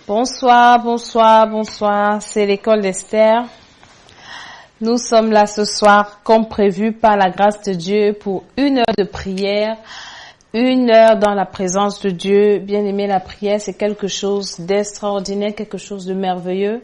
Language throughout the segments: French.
Bonsoir, bonsoir, bonsoir. C'est l'école d'Esther. Nous sommes là ce soir, comme prévu par la grâce de Dieu, pour 1 heure de prière, 1 heure dans la présence de Dieu. Bien aimé, la prière, c'est quelque chose d'extraordinaire, quelque chose de merveilleux.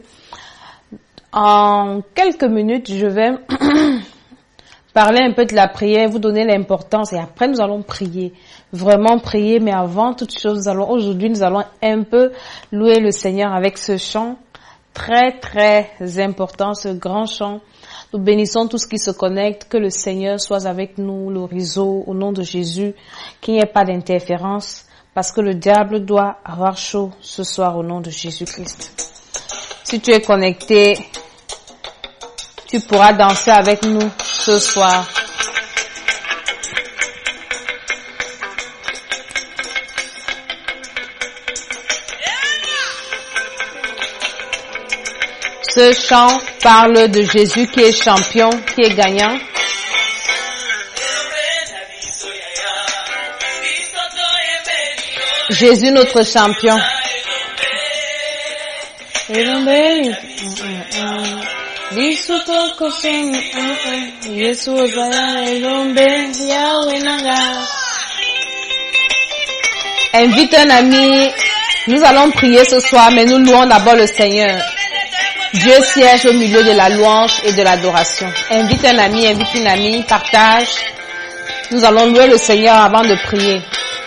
En quelques minutes, je vais parler un peu de la prière, vous donner l'importance et après nous allons prier. Vraiment prier, mais avant toute chose, aujourd'hui nous allons un peu louer le Seigneur avec ce chant très très important, ce grand chant. Nous bénissons tous qui se connectent, que le Seigneur soit avec nous, le réseau, au nom de Jésus, qu'il n'y ait pas d'interférence, parce que le diable doit avoir chaud ce soir au nom de Jésus-Christ. Si tu es connecté, tu pourras danser avec nous ce soir. Ce chant parle de Jésus qui est champion, qui est gagnant. Jésus notre champion. Invite un ami. Nous allons prier ce soir, mais nous louons d'abord le Seigneur. Dieu siège au milieu de la louange et de l'adoration. Invite un ami, invite une amie, partage. Nous allons louer le Seigneur avant de prier.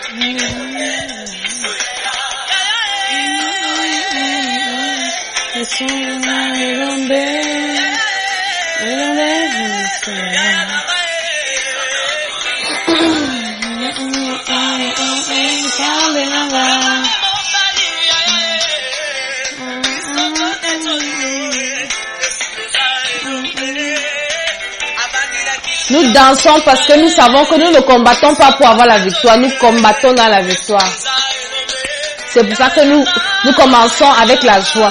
Nous dansons parce que nous savons que nous ne combattons pas pour avoir la victoire, nous combattons dans la victoire. C'est pour ça que nous commençons avec la joie.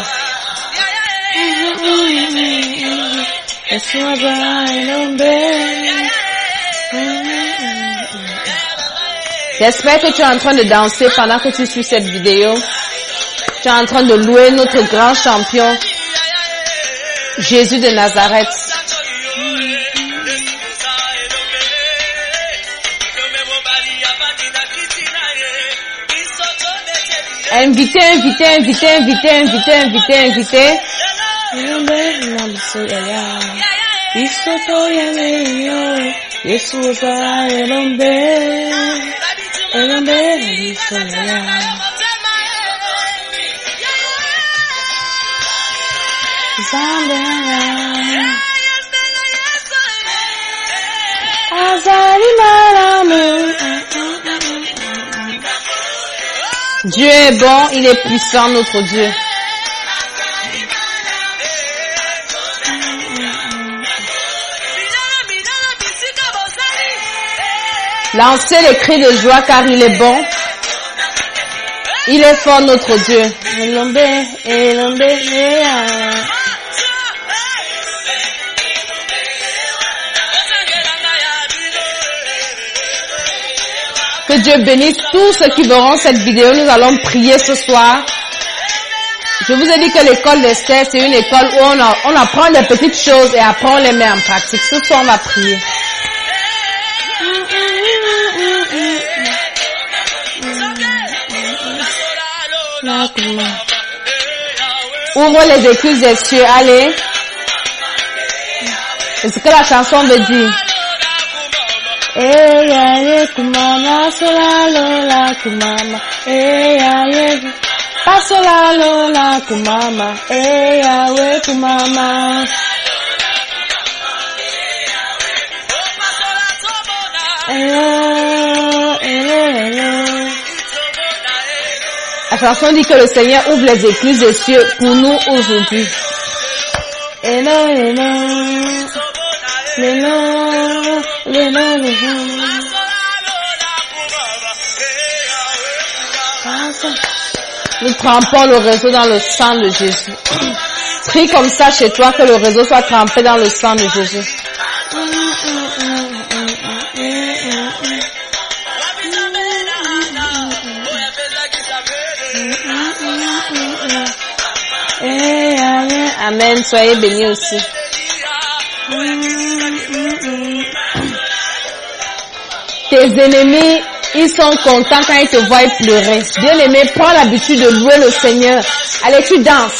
J'espère que tu es en train de danser pendant que tu suis cette vidéo. Tu es en train de louer notre grand champion, Jésus de Nazareth. Invitez. Dieu est bon, il est puissant, notre Dieu. Lancez les cris de joie car il est bon. Il est fort, notre Dieu. Que Dieu bénisse tous ceux qui verront cette vidéo. Nous allons prier ce soir. Je vous ai dit que l'école d'Esther, c'est une école où on apprend des petites choses et après on les met en pratique. Ce soir, on va prier. Ouvre les écluses des cieux, allez. C'est ce que la chanson veut dire. Kumama, sola lola kumama, pasola lola kumama, yawe kumama. La chanson dit que le Seigneur ouvre les écluses des cieux pour nous aujourd'hui. Nous trempons le réseau dans le sang de Jésus. Prie comme ça chez toi que le réseau soit trempé dans le sang de Jésus. Amen. Soyez bénis aussi. Tes ennemis, ils sont contents quand ils te voient pleurer. Bien-aimé, prends l'habitude de louer le Seigneur. Allez, tu danses.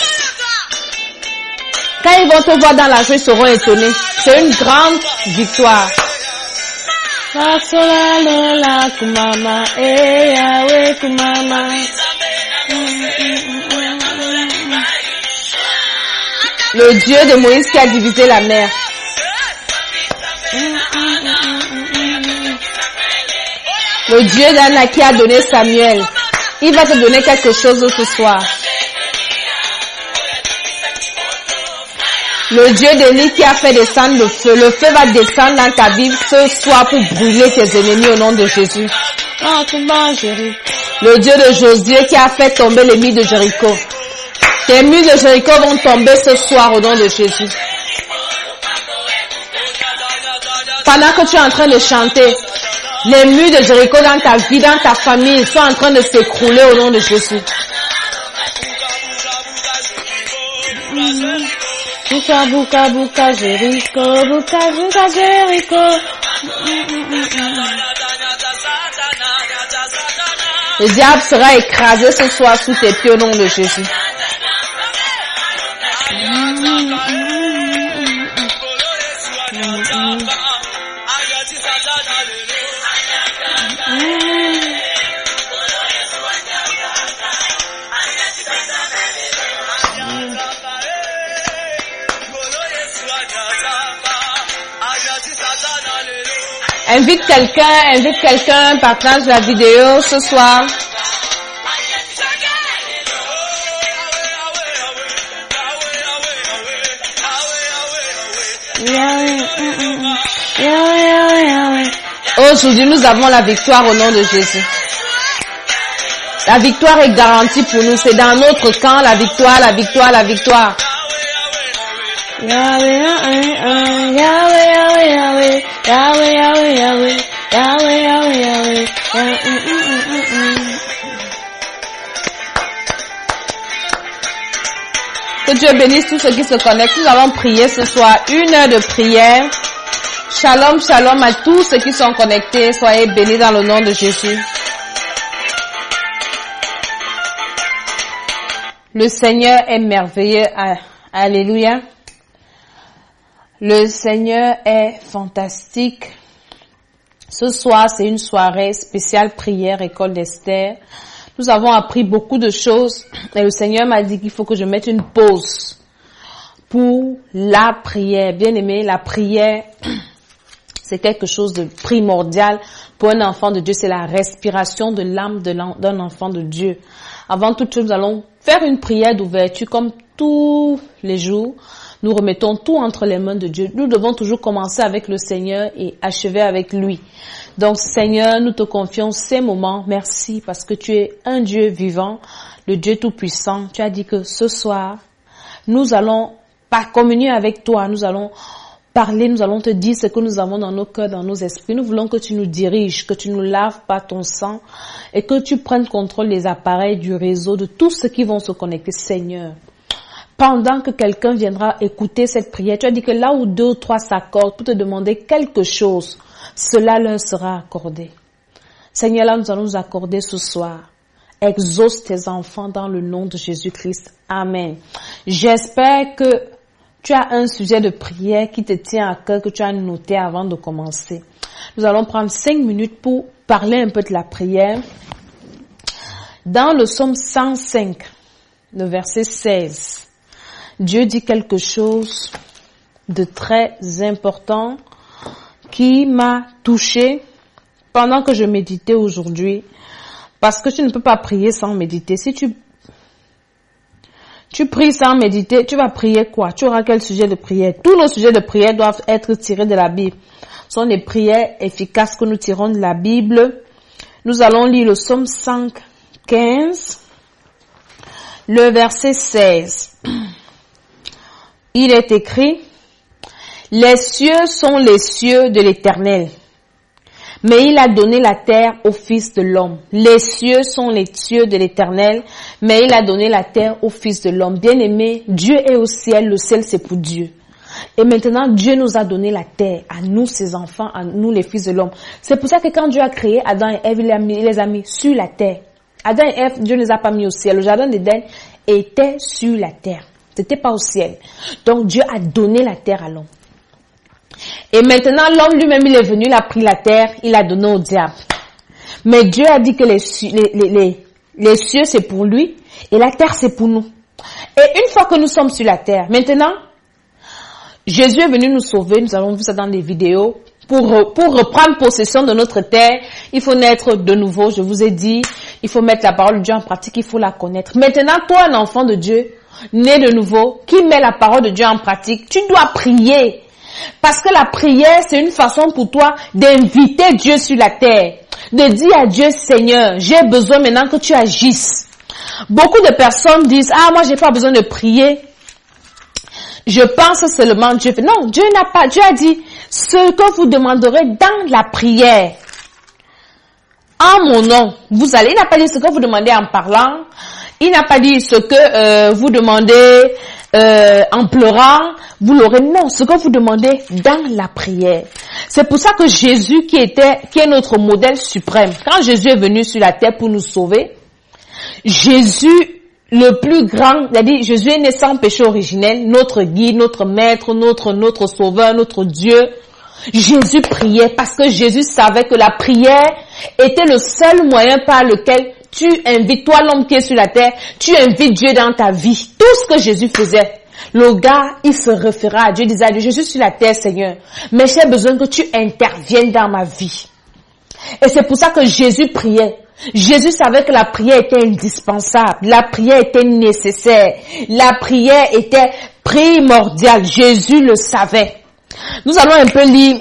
Quand ils vont te voir dans la joie, ils seront étonnés. C'est une grande victoire. Le Dieu de Moïse qui a divisé la mer. Le Dieu d'Anna qui a donné Samuel. Il va te donner quelque chose ce soir. Le Dieu d'Élie qui a fait descendre le feu. Le feu va descendre dans ta vie ce soir pour brûler tes ennemis au nom de Jésus. Le Dieu de Josué qui a fait tomber les murs de Jéricho. Tes murs de Jéricho vont tomber ce soir au nom de Jésus. Pendant que tu es en train de chanter, les murs de Jéricho dans ta vie, dans ta famille, sont en train de s'écrouler au nom de Jésus. Bouka, bouka, bouka, Jéricho, bouka, bouka, Jéricho. Le diable sera écrasé ce soir sous tes pieds au nom de Jésus. Invite quelqu'un, partage la vidéo ce soir. Aujourd'hui, nous avons la victoire au nom de Jésus. La victoire est garantie pour nous. C'est dans notre camp, la victoire, la victoire, la victoire. Yahweh, Yahweh, Yahweh, Yahweh, Yahweh, Yahweh, Yahweh, Yahweh, Yahweh, Yahweh, Que Dieu bénisse tous ceux qui se connectent. Nous allons prier ce soir 1 heure de prière. Shalom, shalom à tous ceux qui sont connectés. Soyez bénis dans le nom de Jésus. Le Seigneur est merveilleux. Alléluia. Le Seigneur est fantastique. Ce soir, c'est une soirée spéciale prière, école d'Esther. Nous avons appris beaucoup de choses et le Seigneur m'a dit qu'il faut que je mette une pause pour la prière. Bien aimé, la prière, c'est quelque chose de primordial pour un enfant de Dieu. C'est la respiration de l'âme d'un enfant de Dieu. Avant toute chose, nous allons faire une prière d'ouverture comme tous les jours. Nous remettons tout entre les mains de Dieu. Nous devons toujours commencer avec le Seigneur et achever avec lui. Donc, Seigneur, nous te confions ces moments. Merci parce que tu es un Dieu vivant, le Dieu tout-puissant. Tu as dit que ce soir, nous allons pas communier avec toi. Nous allons parler, nous allons te dire ce que nous avons dans nos cœurs, dans nos esprits. Nous voulons que tu nous diriges, que tu nous laves par ton sang et que tu prennes contrôle des appareils, du réseau, de tous ceux qui vont se connecter, Seigneur. Pendant que quelqu'un viendra écouter cette prière, tu as dit que là où 2 ou 3 s'accordent pour te demander quelque chose, cela leur sera accordé. Seigneur, là nous allons nous accorder ce soir. Exauce tes enfants dans le nom de Jésus-Christ. Amen. J'espère que tu as un sujet de prière qui te tient à cœur, que tu as noté avant de commencer. Nous allons prendre 5 minutes pour parler un peu de la prière. Dans le psaume 105, le verset 16, Dieu dit quelque chose de très important qui m'a touché pendant que je méditais aujourd'hui. Parce que tu ne peux pas prier sans méditer. Si tu pries sans méditer, tu vas prier quoi? Tu auras quel sujet de prière? Tous nos sujets de prière doivent être tirés de la Bible. Ce sont des prières efficaces que nous tirons de la Bible. Nous allons lire le psaume 115, le verset 16. Il est écrit, « Les cieux sont les cieux de l'Éternel, mais il a donné la terre au Fils de l'homme. Les cieux sont les cieux de l'Éternel, mais il a donné la terre au Fils de l'homme. Bien-aimé, Dieu est au ciel, le ciel c'est pour Dieu. Et maintenant, Dieu nous a donné la terre, à nous ses enfants, à nous les fils de l'homme. C'est pour ça que quand Dieu a créé Adam et Ève, il les a mis sur la terre. Adam et Ève, Dieu ne les a pas mis au ciel. Le jardin d'Éden était sur la terre. C'était pas au ciel. Donc Dieu a donné la terre à l'homme. Et maintenant, l'homme lui-même, il est venu, il a pris la terre, il l'a donné au diable. Mais Dieu a dit que les cieux, c'est pour lui, et la terre, c'est pour nous. Et une fois que nous sommes sur la terre, maintenant, Jésus est venu nous sauver, nous avons vu ça dans les vidéos. Pour reprendre possession de notre terre, il faut naître de nouveau, je vous ai dit, il faut mettre la parole de Dieu en pratique, il faut la connaître. Maintenant, toi, un enfant de Dieu, né de nouveau, qui met la parole de Dieu en pratique, tu dois prier. Parce que la prière, c'est une façon pour toi d'inviter Dieu sur la terre. De dire à Dieu, Seigneur, j'ai besoin maintenant que tu agisses. Beaucoup de personnes disent, moi j'ai pas besoin de prier. Je pense seulement Dieu. Non, Dieu a dit, ce que vous demanderez dans la prière, en mon nom, vous allez, il n'a pas dit ce que vous demandez en parlant, il n'a pas dit ce que vous demandez en pleurant, vous l'aurez. Non, ce que vous demandez dans la prière. C'est pour ça que Jésus qui est notre modèle suprême, quand Jésus est venu sur la terre pour nous sauver, Jésus, le plus grand, il a dit, Jésus est né sans péché originel, notre guide, notre maître, notre sauveur, notre Dieu. Jésus priait parce que Jésus savait que la prière était le seul moyen par lequel tu invites, toi l'homme qui est sur la terre, tu invites Dieu dans ta vie. Tout ce que Jésus faisait, le gars, il se référait à Dieu, il disait à Dieu, je suis sur la terre Seigneur, mais j'ai besoin que tu interviennes dans ma vie. Et c'est pour ça que Jésus priait. Jésus savait que la prière était indispensable, la prière était nécessaire, la prière était primordiale. Jésus le savait. Nous allons un peu lire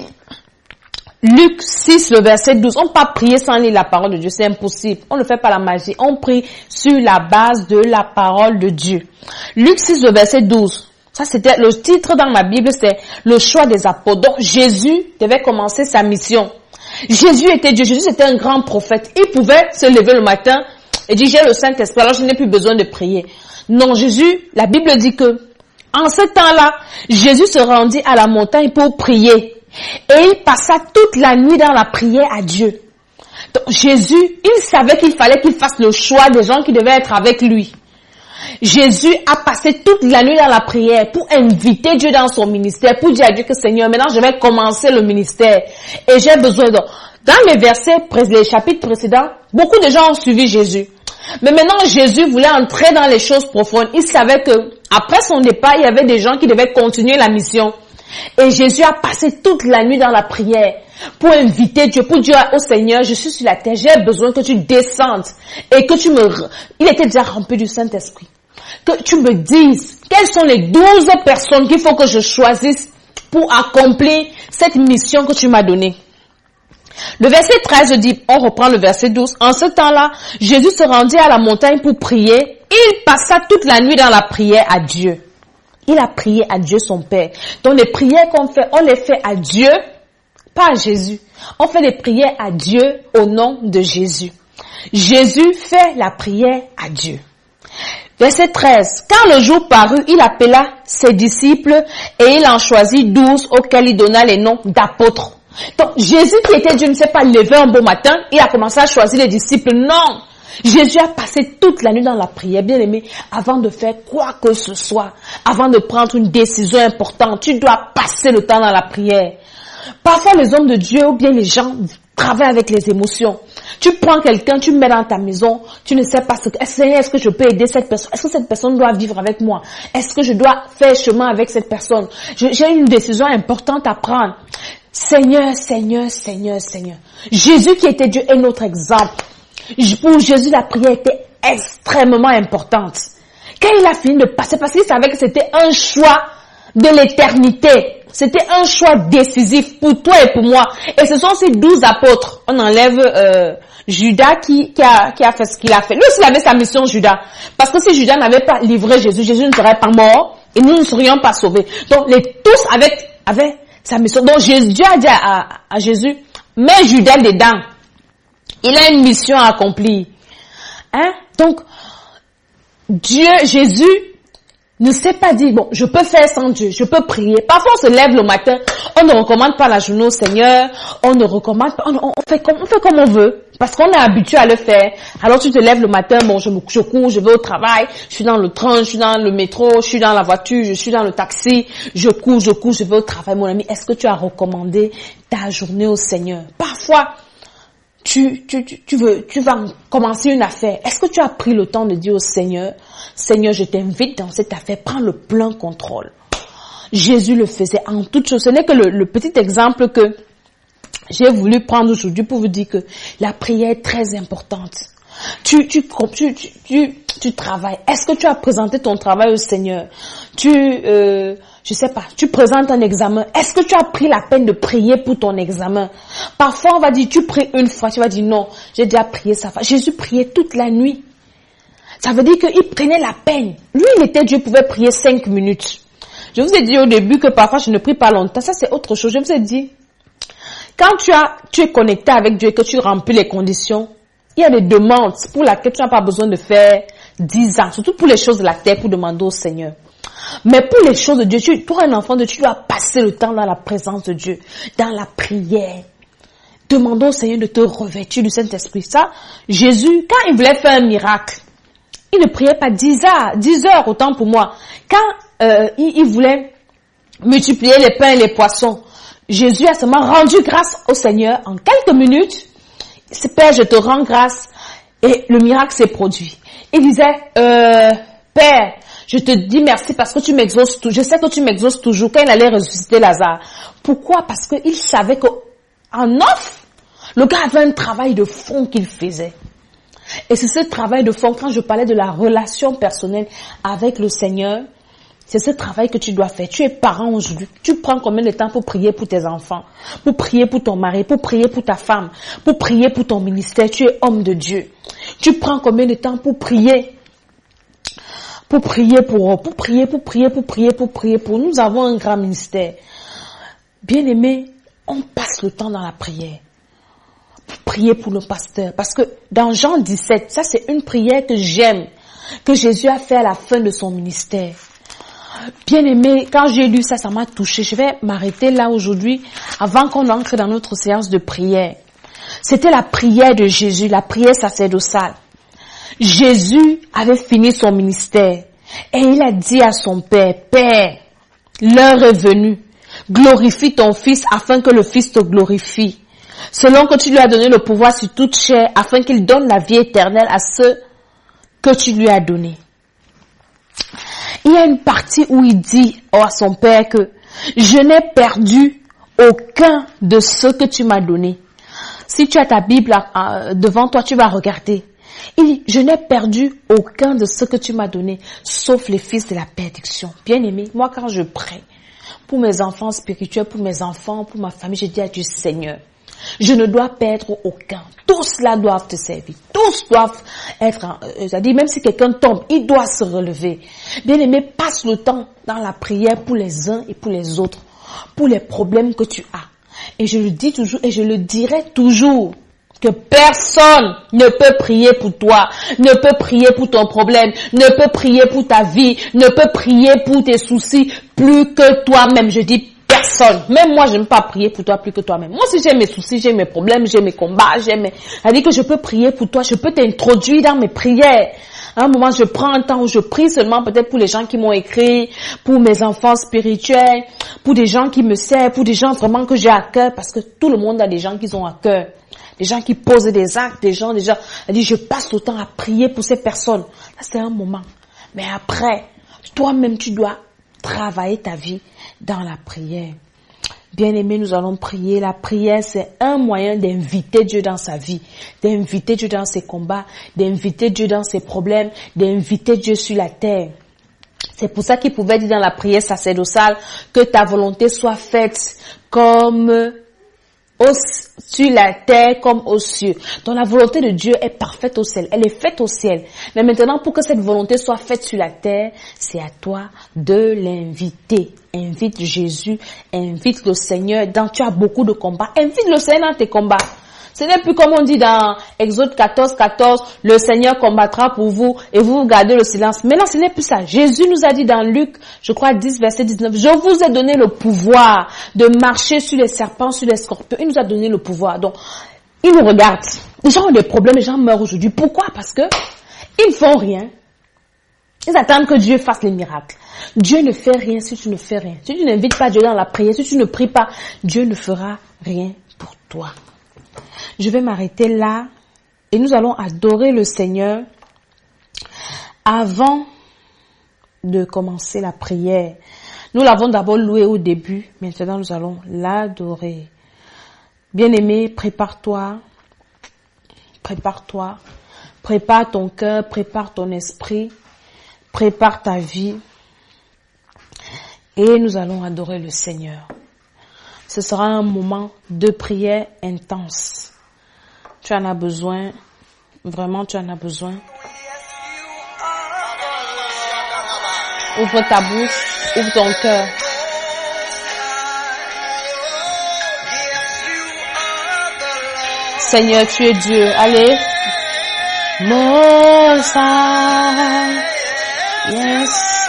Luc 6, le verset 12. On ne peut pas prier sans lire la parole de Dieu, c'est impossible. On ne fait pas la magie, on prie sur la base de la parole de Dieu. Luc 6, le verset 12. Ça, c'était le titre dans ma Bible, c'est le choix des apôtres. Donc, Jésus devait commencer sa mission. Jésus était Dieu, Jésus était un grand prophète. Il pouvait se lever le matin et dire, j'ai le Saint-Esprit, alors je n'ai plus besoin de prier. Non, Jésus, la Bible dit que, en ce temps-là, Jésus se rendit à la montagne pour prier. Et il passa toute la nuit dans la prière à Dieu. Donc, Jésus, il savait qu'il fallait qu'il fasse le choix des gens qui devaient être avec lui. Jésus a passé toute la nuit dans la prière pour inviter Dieu dans son ministère, pour dire à Dieu que Seigneur, maintenant je vais commencer le ministère et j'ai besoin de... Dans les versets, les chapitres précédents, beaucoup de gens ont suivi Jésus. Mais maintenant Jésus voulait entrer dans les choses profondes. Il savait que après son départ, il y avait des gens qui devaient continuer la mission. Et Jésus a passé toute la nuit dans la prière pour inviter Dieu, pour dire au Seigneur, je suis sur la terre, j'ai besoin que tu descendes et que tu me... Il était déjà rempli du Saint-Esprit. Que tu me dises quelles sont les 12 personnes qu'il faut que je choisisse pour accomplir cette mission que tu m'as donnée. Le verset 13 dit, on reprend le verset 12. En ce temps-là, Jésus se rendit à la montagne pour prier. Il passa toute la nuit dans la prière à Dieu. Il a prié à Dieu son Père. Donc les prières qu'on fait, on les fait à Dieu, pas à Jésus. On fait des prières à Dieu au nom de Jésus. Jésus fait la prière à Dieu. Verset 13. Quand le jour parut, il appela ses disciples et il en choisit 12 auxquels il donna les noms d'apôtres. Donc Jésus qui était Dieu ne s'est pas levé un beau matin, il a commencé à choisir les disciples. Non! Jésus a passé toute la nuit dans la prière, bien aimé, avant de faire quoi que ce soit, avant de prendre une décision importante. Tu dois passer le temps dans la prière. Parfois, les hommes de Dieu ou bien les gens travaillent avec les émotions. Tu prends quelqu'un, tu le mets dans ta maison, tu ne sais pas est-ce que je peux aider cette personne? Est-ce que cette personne doit vivre avec moi? Est-ce que je dois faire chemin avec cette personne? J'ai une décision importante à prendre. Seigneur, Seigneur, Seigneur, Seigneur. Jésus qui était Dieu est notre exemple. Pour Jésus, la prière était extrêmement importante. Quand il a fini de passer, parce qu'il savait que c'était un choix de l'éternité. C'était un choix décisif pour toi et pour moi. Et ce sont ces 12 apôtres. On enlève Judas qui a fait ce qu'il a fait. Lui aussi, il avait sa mission, Judas. Parce que si Judas n'avait pas livré Jésus, Jésus ne serait pas mort et nous ne serions pas sauvés. Donc, tous avaient sa mission. Donc, Dieu a dit à Jésus, Mets Judas dedans. Il a une mission à accomplir. Hein? Donc, Dieu, Jésus, ne s'est pas dit, bon, je peux faire sans Dieu, je peux prier. Parfois, on se lève le matin, on ne recommande pas la journée au Seigneur, on ne recommande pas, on fait comme on veut, parce qu'on est habitué à le faire. Alors, tu te lèves le matin, bon, je cours, je vais au travail, je suis dans le train, je suis dans le métro, je suis dans la voiture, je suis dans le taxi, je cours, je vais au travail. Mon ami, est-ce que tu as recommandé ta journée au Seigneur? Parfois, tu vas commencer une affaire. Est-ce que tu as pris le temps de dire au Seigneur, Seigneur, je t'invite dans cette affaire, prends le plein contrôle. Jésus le faisait en toutes choses. Ce n'est que le petit exemple que j'ai voulu prendre aujourd'hui pour vous dire que la prière est très importante. Tu travailles. Est-ce que tu as présenté ton travail au Seigneur? Je sais pas, tu présentes un examen. Est-ce que tu as pris la peine de prier pour ton examen? Parfois, on va dire, tu pries une fois, tu vas dire non, j'ai déjà prié ça. Jésus priait toute la nuit. Ça veut dire qu'il prenait la peine. Lui, il était Dieu, pouvait prier 5 minutes. Je vous ai dit au début que parfois, je ne prie pas longtemps. Ça, c'est autre chose. Je vous ai dit, quand tu es connecté avec Dieu et que tu remplis les conditions, il y a des demandes pour lesquelles tu n'as pas besoin de faire 10 ans. Surtout pour les choses de la terre, pour demander au Seigneur. Mais pour les choses de Dieu, toi, un enfant de Dieu, tu dois passer le temps dans la présence de Dieu, dans la prière. Demandons au Seigneur de te revêtir du Saint-Esprit. Ça, Jésus, quand il voulait faire un miracle, il ne priait pas 10 heures, autant pour moi. Quand il voulait multiplier les pains et les poissons, Jésus a seulement rendu grâce au Seigneur en quelques minutes. Père, je te rends grâce. Et le miracle s'est produit. Il disait, Père, je te dis merci parce que tu m'exauces toujours. Je sais que tu m'exauces toujours. Quand il allait ressusciter Lazare. Pourquoi? Parce qu'il savait qu'en off, le gars avait un travail de fond qu'il faisait. Et c'est ce travail de fond, quand je parlais de la relation personnelle avec le Seigneur, c'est ce travail que tu dois faire. Tu es parent aujourd'hui. Tu prends combien de temps pour prier pour tes enfants, pour prier pour ton mari, pour prier pour ta femme, pour prier pour ton ministère. Tu es homme de Dieu. Tu prends combien de temps pour prier? Pour nous avons un grand ministère. Bien aimé, on passe le temps dans la prière. Pour prier pour le pasteur. Parce que dans Jean 17, ça c'est une prière que j'aime, que Jésus a fait à la fin de son ministère. Bien aimé, quand j'ai lu ça, ça m'a touché. Je vais m'arrêter là aujourd'hui, avant qu'on entre dans notre séance de prière. C'était la prière de Jésus, la prière sacerdotale. Jésus avait fini son ministère et il a dit à son Père, Père, l'heure est venue, glorifie ton Fils afin que le Fils te glorifie, selon que tu lui as donné le pouvoir sur toute chair, afin qu'il donne la vie éternelle à ceux que tu lui as donnés. Il y a une partie où il dit à son Père que je n'ai perdu aucun de ceux que tu m'as donnés. Si tu as ta Bible devant toi, tu vas regarder. Il dit, je n'ai perdu aucun de ceux que tu m'as donné, sauf les fils de la perdition. Bien aimé, moi quand je prie pour mes enfants spirituels, pour mes enfants, pour ma famille, je dis à Dieu, Seigneur, je ne dois perdre aucun. Tous là doivent te servir. Tous doivent être, c'est-à-dire même si quelqu'un tombe, il doit se relever. Bien aimé, passe le temps dans la prière pour les uns et pour les autres, pour les problèmes que tu as. Et je le dis toujours et je le dirai toujours. Que personne ne peut prier pour toi, ne peut prier pour ton problème, ne peut prier pour ta vie, ne peut prier pour tes soucis plus que toi-même. Je dis personne. Même moi, je n'aime pas prier pour toi plus que toi-même. Moi aussi, j'ai mes soucis, j'ai mes problèmes, j'ai mes combats, c'est-à-dire que je peux prier pour toi, je peux t'introduire dans mes prières. À un moment, je prends un temps où je prie seulement peut-être pour les gens qui m'ont écrit, pour mes enfants spirituels, pour des gens qui me servent, pour des gens vraiment que j'ai à cœur, parce que tout le monde a des gens qui ont à cœur. Des gens qui posent des actes, des gens, je passe le temps à prier pour ces personnes. Là, c'est un moment. Mais après, toi-même, tu dois travailler ta vie dans la prière. Bien-aimés, nous allons prier. La prière, c'est un moyen d'inviter Dieu dans sa vie, d'inviter Dieu dans ses combats, d'inviter Dieu dans ses problèmes, d'inviter Dieu sur la terre. C'est pour ça qu'il pouvait dire dans la prière sacerdotale que ta volonté soit faite comme sur la terre comme aux cieux. Donc la volonté de Dieu est parfaite au ciel. Elle est faite au ciel. Mais maintenant, pour que cette volonté soit faite sur la terre, c'est à toi de l'inviter. Invite Jésus, invite le Seigneur. Tu as beaucoup de combats. Invite le Seigneur dans tes combats. Ce n'est plus comme on dit dans Exode 14, le Seigneur combattra pour vous et vous gardez le silence. Maintenant, ce n'est plus ça. Jésus nous a dit dans Luc, je crois 10, verset 19, je vous ai donné le pouvoir de marcher sur les serpents, sur les scorpions. Il nous a donné le pouvoir. Donc, il nous regarde. Les gens ont des problèmes, les gens meurent aujourd'hui. Pourquoi? Parce que ils ne font rien. Ils attendent que Dieu fasse les miracles. Dieu ne fait rien si tu ne fais rien. Si tu n'invites pas Dieu dans la prière, si tu ne pries pas, Dieu ne fera rien pour toi. Je vais m'arrêter là et nous allons adorer le Seigneur avant de commencer la prière. Nous l'avons d'abord loué au début, maintenant nous allons l'adorer. Bien-aimé, prépare-toi, prépare ton cœur, prépare ton esprit, prépare ta vie et nous allons adorer le Seigneur. Ce sera un moment de prière intense. Tu en as besoin. Vraiment, tu en as besoin. Ouvre ta bouche. Ouvre ton cœur. Seigneur, tu es Dieu. Allez. Most High. Yes.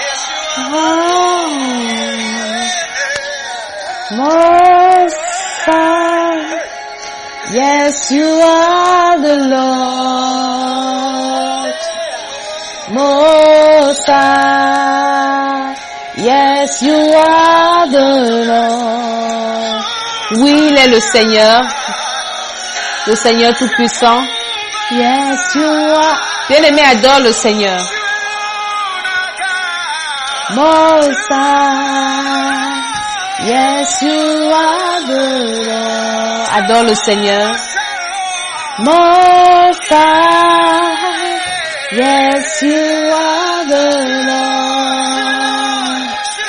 Most High. Yes, you are the Lord. Most High. Yes, you are the Lord. Oui, il est le Seigneur Tout-Puissant. Yes, you are. Bien-aimé, adore le Seigneur. Most High. Yes, you are the Lord. Adore le Seigneur. Most High. Yes, you are the Lord.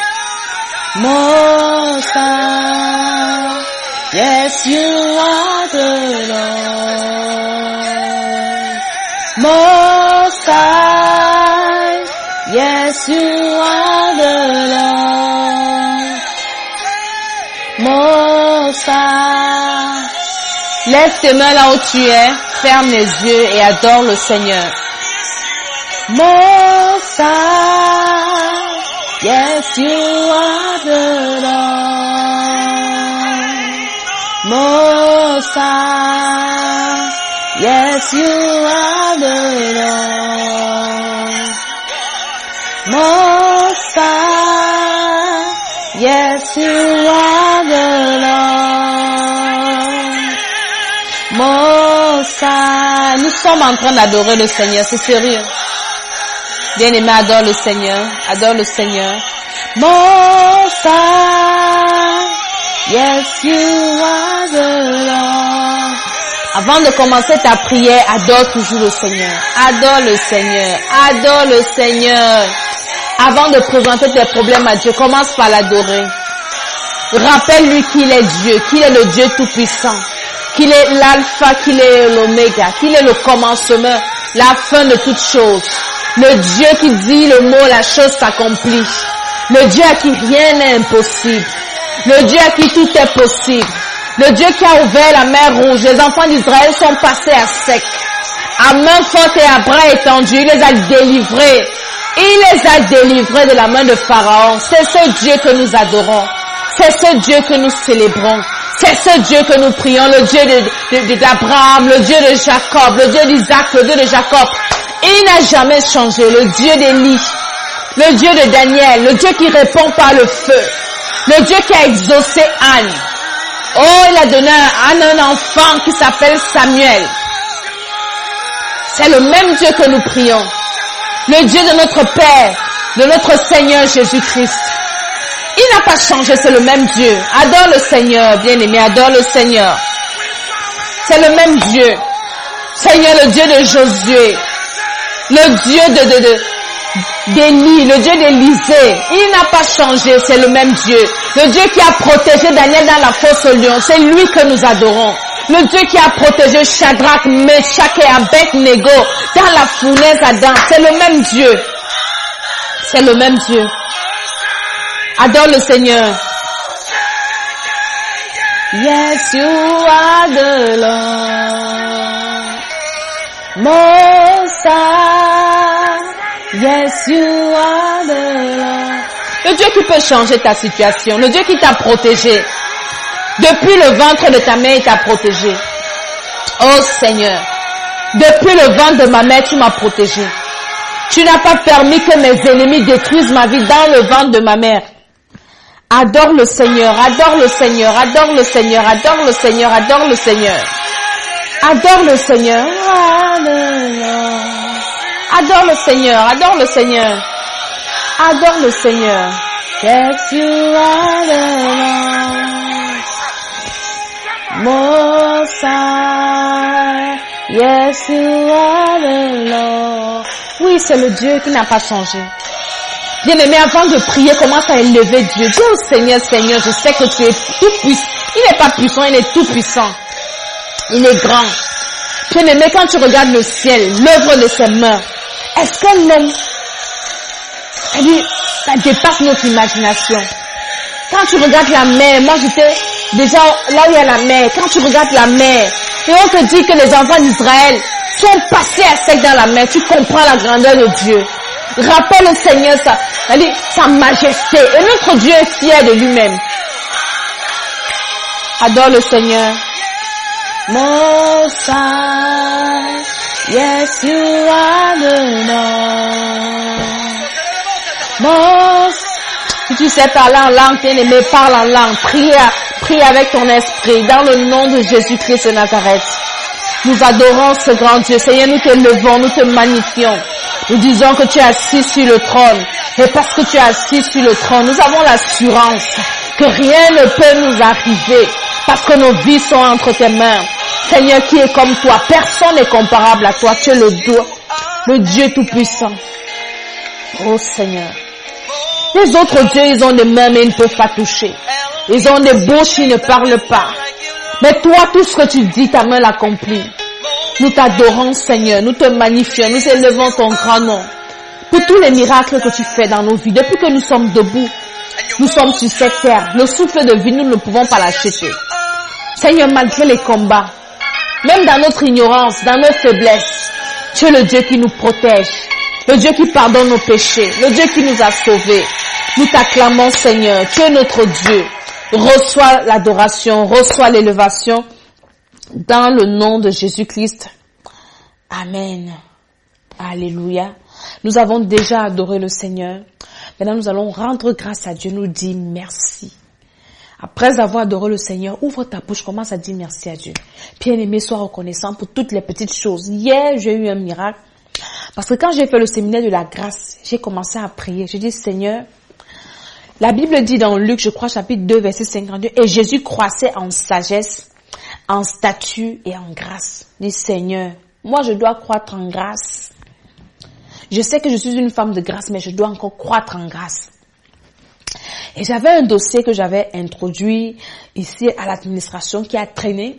Most High. Yes, you are the Lord. Most High. Yes, you are the Lord. Most High. Lève tes mains là où tu es, ferme les yeux et adore le Seigneur. Most High. Yes, you are the Lord. Most High. Yes, you are the Lord. Most High. Yes, you are the Lord. Most High. Nous sommes en train d'adorer le Seigneur, c'est sérieux. Bien-aimé, adore le Seigneur. Adore le Seigneur. Most High. Yes, you are the Lord. Avant de commencer ta prière, adore toujours le Seigneur. Adore le Seigneur. Adore le Seigneur. Avant de présenter tes problèmes à Dieu, commence par l'adorer. Rappelle-lui qu'il est Dieu, qu'il est le Dieu Tout-Puissant, qu'il est l'alpha, qu'il est l'oméga, qu'il est le commencement, la fin de toutes choses. Le Dieu qui dit le mot, la chose s'accomplit. Le Dieu à qui rien n'est impossible. Le Dieu à qui tout est possible. Le Dieu qui a ouvert la mer Rouge. Les enfants d'Israël sont passés à sec. À main forte et à bras étendus, il les a délivrés. Il les a délivrés de la main de Pharaon. C'est ce Dieu que nous adorons. C'est ce Dieu que nous célébrons. C'est ce Dieu que nous prions, le Dieu d'Abraham, le Dieu de Jacob, le Dieu d'Isaac, le Dieu de Jacob. Il n'a jamais changé, le Dieu d'Élie, le Dieu de Daniel, le Dieu qui répond par le feu, le Dieu qui a exaucé Anne. Oh, il a donné à Anne un enfant qui s'appelle Samuel. C'est le même Dieu que nous prions. Le Dieu de notre Père, de notre Seigneur Jésus-Christ. Il n'a pas changé, c'est le même Dieu. Adore le Seigneur, bien-aimé, adore le Seigneur. C'est le même Dieu. Seigneur, le Dieu de Josué. Le Dieu d'Élie, le Dieu d'Élisée. Il n'a pas changé, c'est le même Dieu. Le Dieu qui a protégé Daniel dans la fosse au lion, c'est lui que nous adorons. Le Dieu qui a protégé Shadrach, Meshach et Abed-Nego dans la fournaise Adam, c'est le même Dieu. C'est le même Dieu. Adore le Seigneur. Yes, you are the Lord. Most High. Yes, you are the Lord. Le Dieu qui peut changer ta situation. Le Dieu qui t'a protégé. Depuis le ventre de ta mère, il t'a protégé. Oh Seigneur. Depuis le ventre de ma mère, tu m'as protégé. Tu n'as pas permis que mes ennemis détruisent ma vie dans le ventre de ma mère. Adore le Seigneur, adore le Seigneur, adore le Seigneur, adore le Seigneur, adore le Seigneur. Adore le Seigneur. Adore le Seigneur, adore le Seigneur. Adore le Seigneur. Yes, you are the Lord. Most High. Yes, you are the Lord. Oui, c'est le Dieu qui n'a pas changé. Bien-aimé, avant de prier, commence à élever Dieu. Dis au Seigneur, Seigneur, je sais que tu es tout puissant. Il n'est pas puissant, il est tout puissant. Il est grand. Bien-aimé, quand tu regardes le ciel, l'œuvre de ses mains, est-ce qu'un homme, ça dépasse notre imagination. Quand tu regardes la mer, moi j'étais déjà là où il y a la mer. Quand tu regardes la mer, et on te dit que les enfants d'Israël sont passés à sec dans la mer, tu comprends la grandeur de Dieu. Rappelle au Seigneur sa majesté. Et notre Dieu est fier de lui-même. Adore le Seigneur. Most High, yes you are the Lord. Most. Si tu sais parler en langue, bien-aimé, parle en langue. Prie avec ton esprit. Dans le nom de Jésus-Christ de Nazareth. Nous adorons ce grand Dieu. Seigneur, nous t'élevons, nous te magnifions. Nous disons que tu es assis sur le trône. Et parce que tu es assis sur le trône, nous avons l'assurance que rien ne peut nous arriver. Parce que nos vies sont entre tes mains. Seigneur, qui est comme toi? Personne n'est comparable à toi. Tu es le Dieu tout-puissant. Oh Seigneur. Les autres dieux, ils ont des mains mais ils ne peuvent pas toucher. Ils ont des bouches, ils ne parlent pas. Mais toi, tout ce que tu dis, ta main l'accomplit. Nous t'adorons, Seigneur. Nous te magnifions. Nous élevons ton grand nom. Pour tous les miracles que tu fais dans nos vies. Depuis que nous sommes debout, nous sommes sur cette terre. Le souffle de vie, nous ne pouvons pas l'acheter. Seigneur, malgré les combats, même dans notre ignorance, dans nos faiblesses, tu es le Dieu qui nous protège. Le Dieu qui pardonne nos péchés. Le Dieu qui nous a sauvés. Nous t'acclamons, Seigneur. Tu es notre Dieu. Reçois l'adoration, reçois l'élévation dans le nom de Jésus-Christ. Amen. Alléluia. Nous avons déjà adoré le Seigneur. Maintenant, nous allons rendre grâce à Dieu, nous dire merci. Après avoir adoré le Seigneur, ouvre ta bouche, commence à dire merci à Dieu. Bien-aimé, sois reconnaissant pour toutes les petites choses. Hier, j'ai eu un miracle. Parce que quand j'ai fait le séminaire de la grâce, j'ai commencé à prier. J'ai dit, Seigneur, la Bible dit dans Luc, je crois, chapitre 2, verset 52, et Jésus croissait en sagesse, en statut et en grâce. Je dis, Seigneur, moi je dois croître en grâce. Je sais que je suis une femme de grâce, mais je dois encore croître en grâce. Et j'avais un dossier que j'avais introduit ici à l'administration qui a traîné.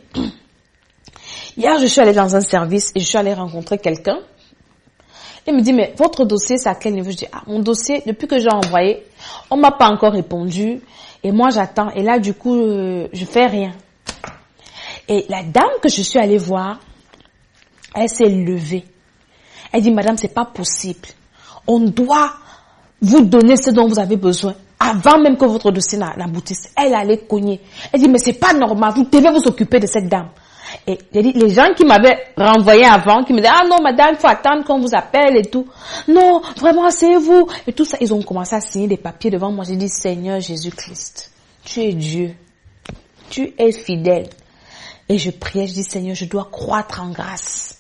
Hier, je suis allée dans un service et je suis allée rencontrer quelqu'un. Il me dit, mais votre dossier, c'est à quel niveau? Je dis, mon dossier, depuis que j'ai envoyé, on m'a pas encore répondu. Et moi, j'attends. Et là, du coup, je fais rien. Et la dame que je suis allée voir, elle s'est levée. Elle dit, madame, c'est pas possible. On doit vous donner ce dont vous avez besoin. Avant même que votre dossier n'aboutisse. Elle allait cogner. Elle dit, mais c'est pas normal. Vous devez vous occuper de cette dame. Et j'ai dit, les gens qui m'avaient renvoyé avant, qui me disaient, ah non, madame, il faut attendre qu'on vous appelle et tout. Non, vraiment, asseyez-vous. Et tout ça, ils ont commencé à signer des papiers devant moi. J'ai dit, Seigneur Jésus-Christ, tu es Dieu. Tu es fidèle. Et je priais, je dis, Seigneur, je dois croître en grâce.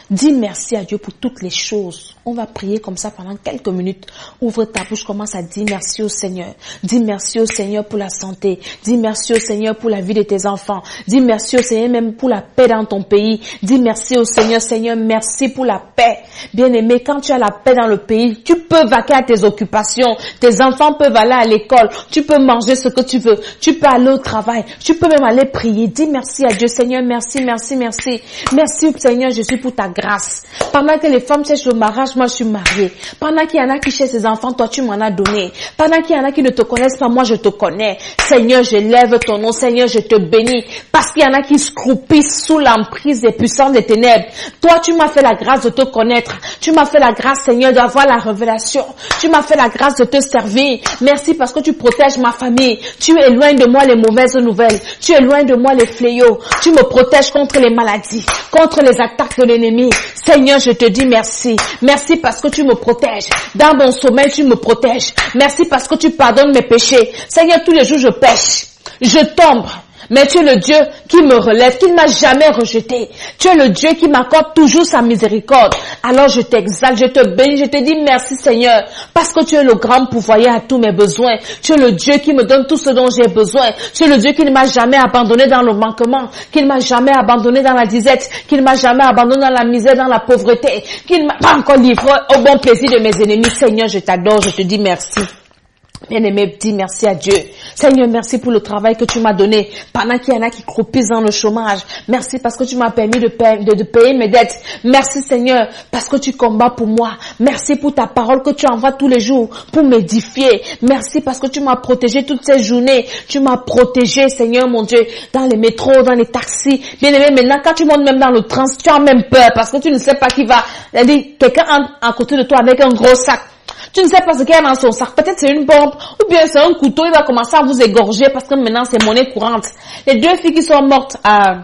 Dis merci à Dieu pour toutes les choses. On va prier comme ça pendant quelques minutes. Ouvre ta bouche, commence à dire merci au Seigneur. Dis merci au Seigneur pour la santé. Dis merci au Seigneur pour la vie de tes enfants. Dis merci au Seigneur même pour la paix dans ton pays. Dis merci au Seigneur. Seigneur, merci pour la paix. Bien-aimé, quand tu as la paix dans le pays, tu peux vaquer à tes occupations. Tes enfants peuvent aller à l'école. Tu peux manger ce que tu veux. Tu peux aller au travail. Tu peux même aller prier. Dis merci à Dieu. Seigneur, merci, merci, merci. Merci Seigneur Jésus pour ta grâce. Pendant que les femmes cherchent le mariage, moi je suis mariée. Pendant qu'il y en a qui cherchent ses enfants, toi tu m'en as donné. Pendant qu'il y en a qui ne te connaissent pas, moi je te connais. Seigneur, je lève ton nom. Seigneur, je te bénis. Parce qu'il y en a qui se croupissent sous l'emprise des puissances des ténèbres. Toi, tu m'as fait la grâce de te connaître. Tu m'as fait la grâce, Seigneur, d'avoir la révélation. Tu m'as fait la grâce de te servir. Merci parce que tu protèges ma famille. Tu éloignes de moi les mauvaises nouvelles. Tu éloignes de moi les fléaux. Tu me protèges contre les maladies, contre les attaques de l'ennemi. Seigneur, je te dis merci. Merci parce que tu me protèges. Dans mon sommeil, tu me protèges. Merci parce que tu pardonnes mes péchés. Seigneur, tous les jours, je pêche. Je tombe. Mais tu es le Dieu qui me relève, qui ne m'a jamais rejeté. Tu es le Dieu qui m'accorde toujours sa miséricorde. Alors je t'exalte, je te bénis, je te dis merci Seigneur, parce que tu es le grand pourvoyeur à tous mes besoins. Tu es le Dieu qui me donne tout ce dont j'ai besoin. Tu es le Dieu qui ne m'a jamais abandonné dans le manquement, qui ne m'a jamais abandonné dans la disette, qui ne m'a jamais abandonné dans la misère, dans la pauvreté, qui ne m'a pas encore livré au bon plaisir de mes ennemis. Seigneur, je t'adore, je te dis merci. Bien-aimé, dis merci à Dieu. Seigneur, merci pour le travail que tu m'as donné. Pendant qu'il y en a qui croupissent dans le chômage. Merci parce que tu m'as permis de payer mes dettes. Merci Seigneur parce que tu combats pour moi. Merci pour ta parole que tu envoies tous les jours pour m'édifier. Merci parce que tu m'as protégé toutes ces journées. Tu m'as protégé, Seigneur mon Dieu, dans les métros, dans les taxis. Bien-aimé, maintenant quand tu montes même dans le train, tu as même peur parce que tu ne sais pas qui va. Quelqu'un entre à côté de toi avec un gros sac. Tu ne sais pas ce qu'il y a dans son sac. Peut-être c'est une bombe ou bien c'est un couteau. Il va commencer à vous égorger parce que maintenant c'est monnaie courante. Les deux filles qui sont mortes à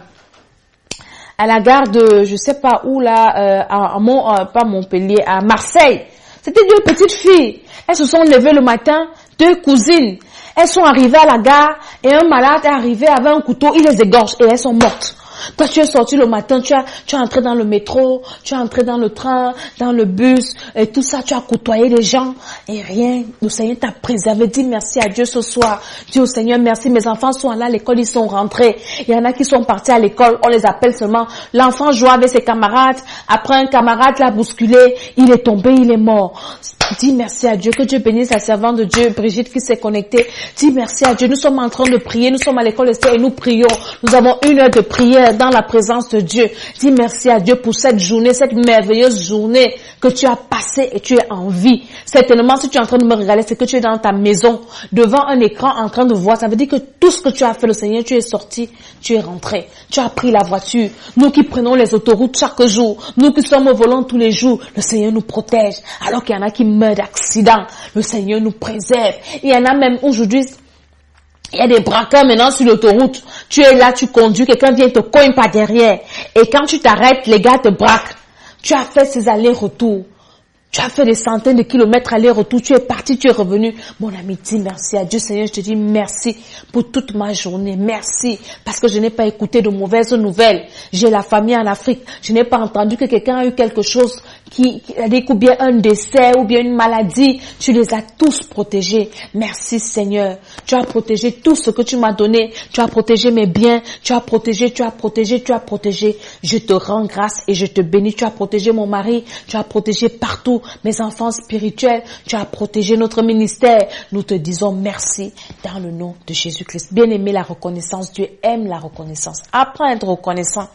la gare de, je sais pas où là, pas Montpellier, à Marseille. C'était deux petites filles. Elles se sont levées le matin, deux cousines. Elles sont arrivées à la gare et un malade est arrivé avec un couteau. Il les égorge et elles sont mortes. Toi, tu es sorti le matin, tu es entré dans le métro, tu es entré dans le train, dans le bus, et tout ça, tu as côtoyé les gens, et rien. Le Seigneur t'a préservé. Dis merci à Dieu ce soir. Dis au Seigneur merci. Mes enfants sont allés à l'école, ils sont rentrés. Il y en a qui sont partis à l'école, on les appelle seulement. L'enfant joue avec ses camarades. Après, un camarade l'a bousculé, il est tombé, il est mort. Dis merci à Dieu. Que Dieu bénisse la servante de Dieu, Brigitte, qui s'est connectée. Dis merci à Dieu. Nous sommes en train de prier. Nous sommes à l'école et nous prions. Nous avons 1 heure de prière dans la présence de Dieu. Dis merci à Dieu pour cette journée, cette merveilleuse journée que tu as passée et tu es en vie. Certainement, si tu es en train de me regarder, c'est que tu es dans ta maison, devant un écran, en train de voir. Ça veut dire que tout ce que tu as fait, le Seigneur, tu es sorti, tu es rentré. Tu as pris la voiture. Nous qui prenons les autoroutes chaque jour, nous qui sommes au volant tous les jours, le Seigneur nous protège. Alors qu'il y en a qui meurent d'accident, le Seigneur nous préserve. Il y en a même aujourd'hui, il y a des braqueurs maintenant sur l'autoroute. Tu es là, tu conduis, quelqu'un vient te cogne par derrière. Et quand tu t'arrêtes, les gars te braquent. Tu as fait ces allers-retours. Tu as fait des centaines de kilomètres aller-retour, tu es parti, tu es revenu. Mon ami, dis merci à Dieu, Seigneur, je te dis merci pour toute ma journée. Merci, parce que je n'ai pas écouté de mauvaises nouvelles. J'ai la famille en Afrique. Je n'ai pas entendu que quelqu'un a eu quelque chose qui a dit ou bien un décès ou bien une maladie. Tu les as tous protégés. Merci, Seigneur. Tu as protégé tout ce que tu m'as donné. Tu as protégé mes biens. Tu as protégé, tu as protégé, tu as protégé. Je te rends grâce et je te bénis. Tu as protégé mon mari. Tu as protégé partout mes enfants spirituels, tu as protégé notre ministère. Nous te disons merci dans le nom de Jésus-Christ. Bien-aimé, la reconnaissance, Dieu aime la reconnaissance. Apprends à être reconnaissant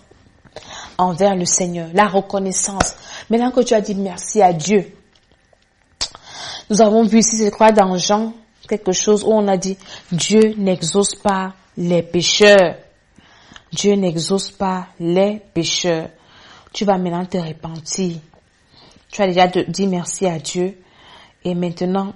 envers le Seigneur. La reconnaissance. Maintenant que tu as dit merci à Dieu, nous avons vu ici, je crois, dans Jean, quelque chose où on a dit, Dieu n'exauce pas les pécheurs. Dieu n'exauce pas les pécheurs. Tu vas maintenant te repentir. Tu as déjà dit merci à Dieu. Et maintenant,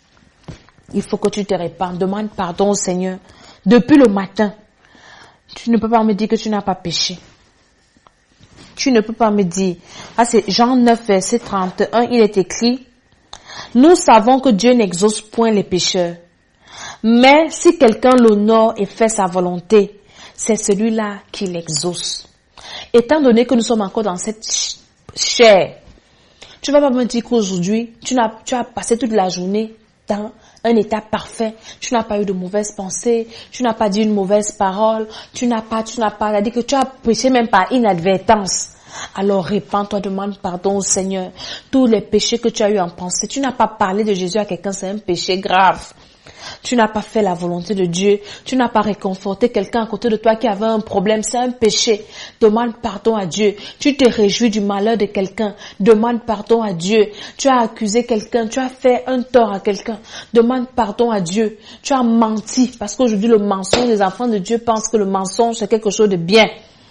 il faut que tu te répandes. Demande pardon au Seigneur. Depuis le matin, tu ne peux pas me dire que tu n'as pas péché. Tu ne peux pas me dire. Ah, c'est Jean 9, verset 31. Il est écrit, nous savons que Dieu n'exauce point les pécheurs. Mais si quelqu'un l'honore et fait sa volonté, c'est celui-là qui l'exauce. Étant donné que nous sommes encore dans cette cher. Tu vas pas me dire qu'aujourd'hui, tu as passé toute la journée dans un état parfait. Tu n'as pas eu de mauvaises pensées. Tu n'as pas dit une mauvaise parole. Tu n'as pas, c'est-à-dire que tu as péché même par inadvertance. Alors répands-toi, demande pardon au Seigneur. Tous les péchés que tu as eu en pensée. Tu n'as pas parlé de Jésus à quelqu'un, c'est un péché grave. Tu n'as pas fait la volonté de Dieu. Tu n'as pas réconforté quelqu'un à côté de toi qui avait un problème. C'est un péché. Demande pardon à Dieu. Tu te réjouis du malheur de quelqu'un. Demande pardon à Dieu. Tu as accusé quelqu'un. Tu as fait un tort à quelqu'un. Demande pardon à Dieu. Tu as menti. Parce qu'aujourd'hui, le mensonge, les enfants de Dieu pensent que le mensonge, c'est quelque chose de bien.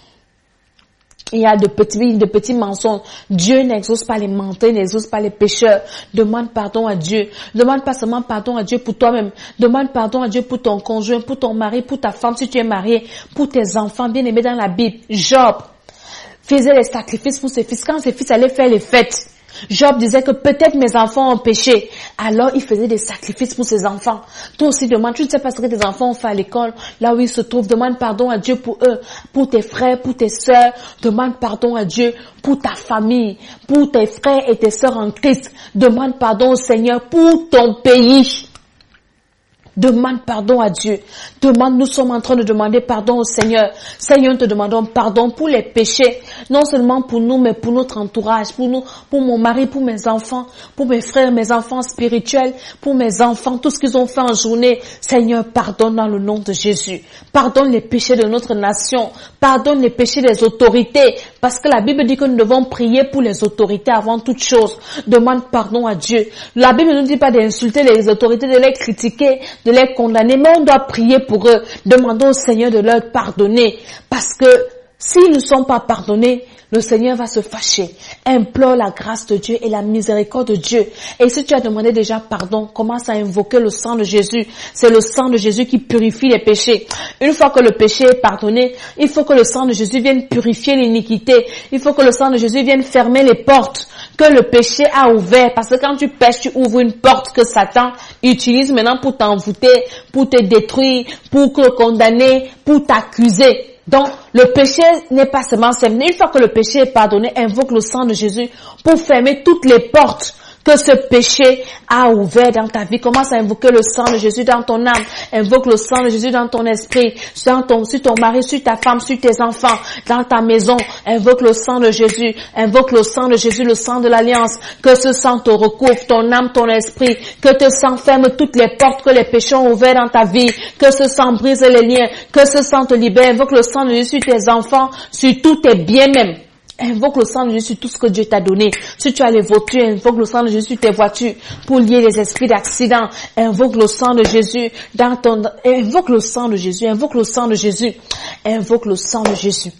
Il y a de petits mensonges. Dieu n'exauce pas les menteurs, n'exauce pas les pécheurs. Demande pardon à Dieu. Demande pas seulement pardon à Dieu pour toi-même. Demande pardon à Dieu pour ton conjoint, pour ton mari, pour ta femme si tu es marié, pour tes enfants bien aimés dans la Bible. Job faisait les sacrifices pour ses fils. Quand ses fils allaient faire les fêtes, Job disait que peut-être mes enfants ont péché. Alors il faisait des sacrifices pour ses enfants. Toi aussi demande, tu ne sais pas ce que tes enfants ont fait à l'école, là où ils se trouvent. Demande pardon à Dieu pour eux, pour tes frères, pour tes sœurs. Demande pardon à Dieu pour ta famille, pour tes frères et tes sœurs en Christ. Demande pardon au Seigneur pour ton pays. Demande pardon à Dieu. Nous sommes en train de demander pardon au Seigneur. Seigneur, nous te demandons pardon pour les péchés. Non seulement pour nous, mais pour notre entourage. Pour nous, pour mon mari, pour mes enfants, pour mes frères, mes enfants spirituels, pour mes enfants, tout ce qu'ils ont fait en journée. Seigneur, pardonne dans le nom de Jésus. Pardonne les péchés de notre nation. Pardonne les péchés des autorités. Parce que la Bible dit que nous devons prier pour les autorités avant toute chose. Demande pardon à Dieu. La Bible ne nous dit pas d'insulter les autorités, de les critiquer, de les condamner, mais on doit prier pour eux. Demandons au Seigneur de leur pardonner. Parce que s'ils ne sont pas pardonnés, le Seigneur va se fâcher. Implore la grâce de Dieu et la miséricorde de Dieu. Et si tu as demandé déjà pardon, commence à invoquer le sang de Jésus. C'est le sang de Jésus qui purifie les péchés. Une fois que le péché est pardonné, il faut que le sang de Jésus vienne purifier l'iniquité. Il faut que le sang de Jésus vienne fermer les portes que le péché a ouvertes. Parce que quand tu pèches, tu ouvres une porte que Satan utilise maintenant pour t'envoûter, pour te détruire, pour te condamner, pour t'accuser. Donc, le péché n'est pas seulement simple. Une fois que le péché est pardonné, invoque le sang de Jésus pour fermer toutes les portes que ce péché a ouvert dans ta vie. Commence à invoquer le sang de Jésus dans ton âme. Invoque le sang de Jésus dans ton esprit, sur ton mari, sur ta femme, sur tes enfants, dans ta maison. Invoque le sang de Jésus. Invoque le sang de Jésus, le sang de l'alliance. Que ce sang te recouvre, ton âme, ton esprit. Que ce sang ferme toutes les portes que les péchés ont ouvertes dans ta vie. Que ce sang brise les liens. Que ce sang te libère. Invoque le sang de Jésus sur tes enfants, sur tous tes biens même. Invoque le sang de Jésus sur tout ce que Dieu t'a donné. Si tu as les voitures, invoque le sang de Jésus sur tes voitures pour lier les esprits d'accident. Invoque le sang de Jésus invoque le sang de Jésus, invoque le sang de Jésus, invoque le sang de Jésus.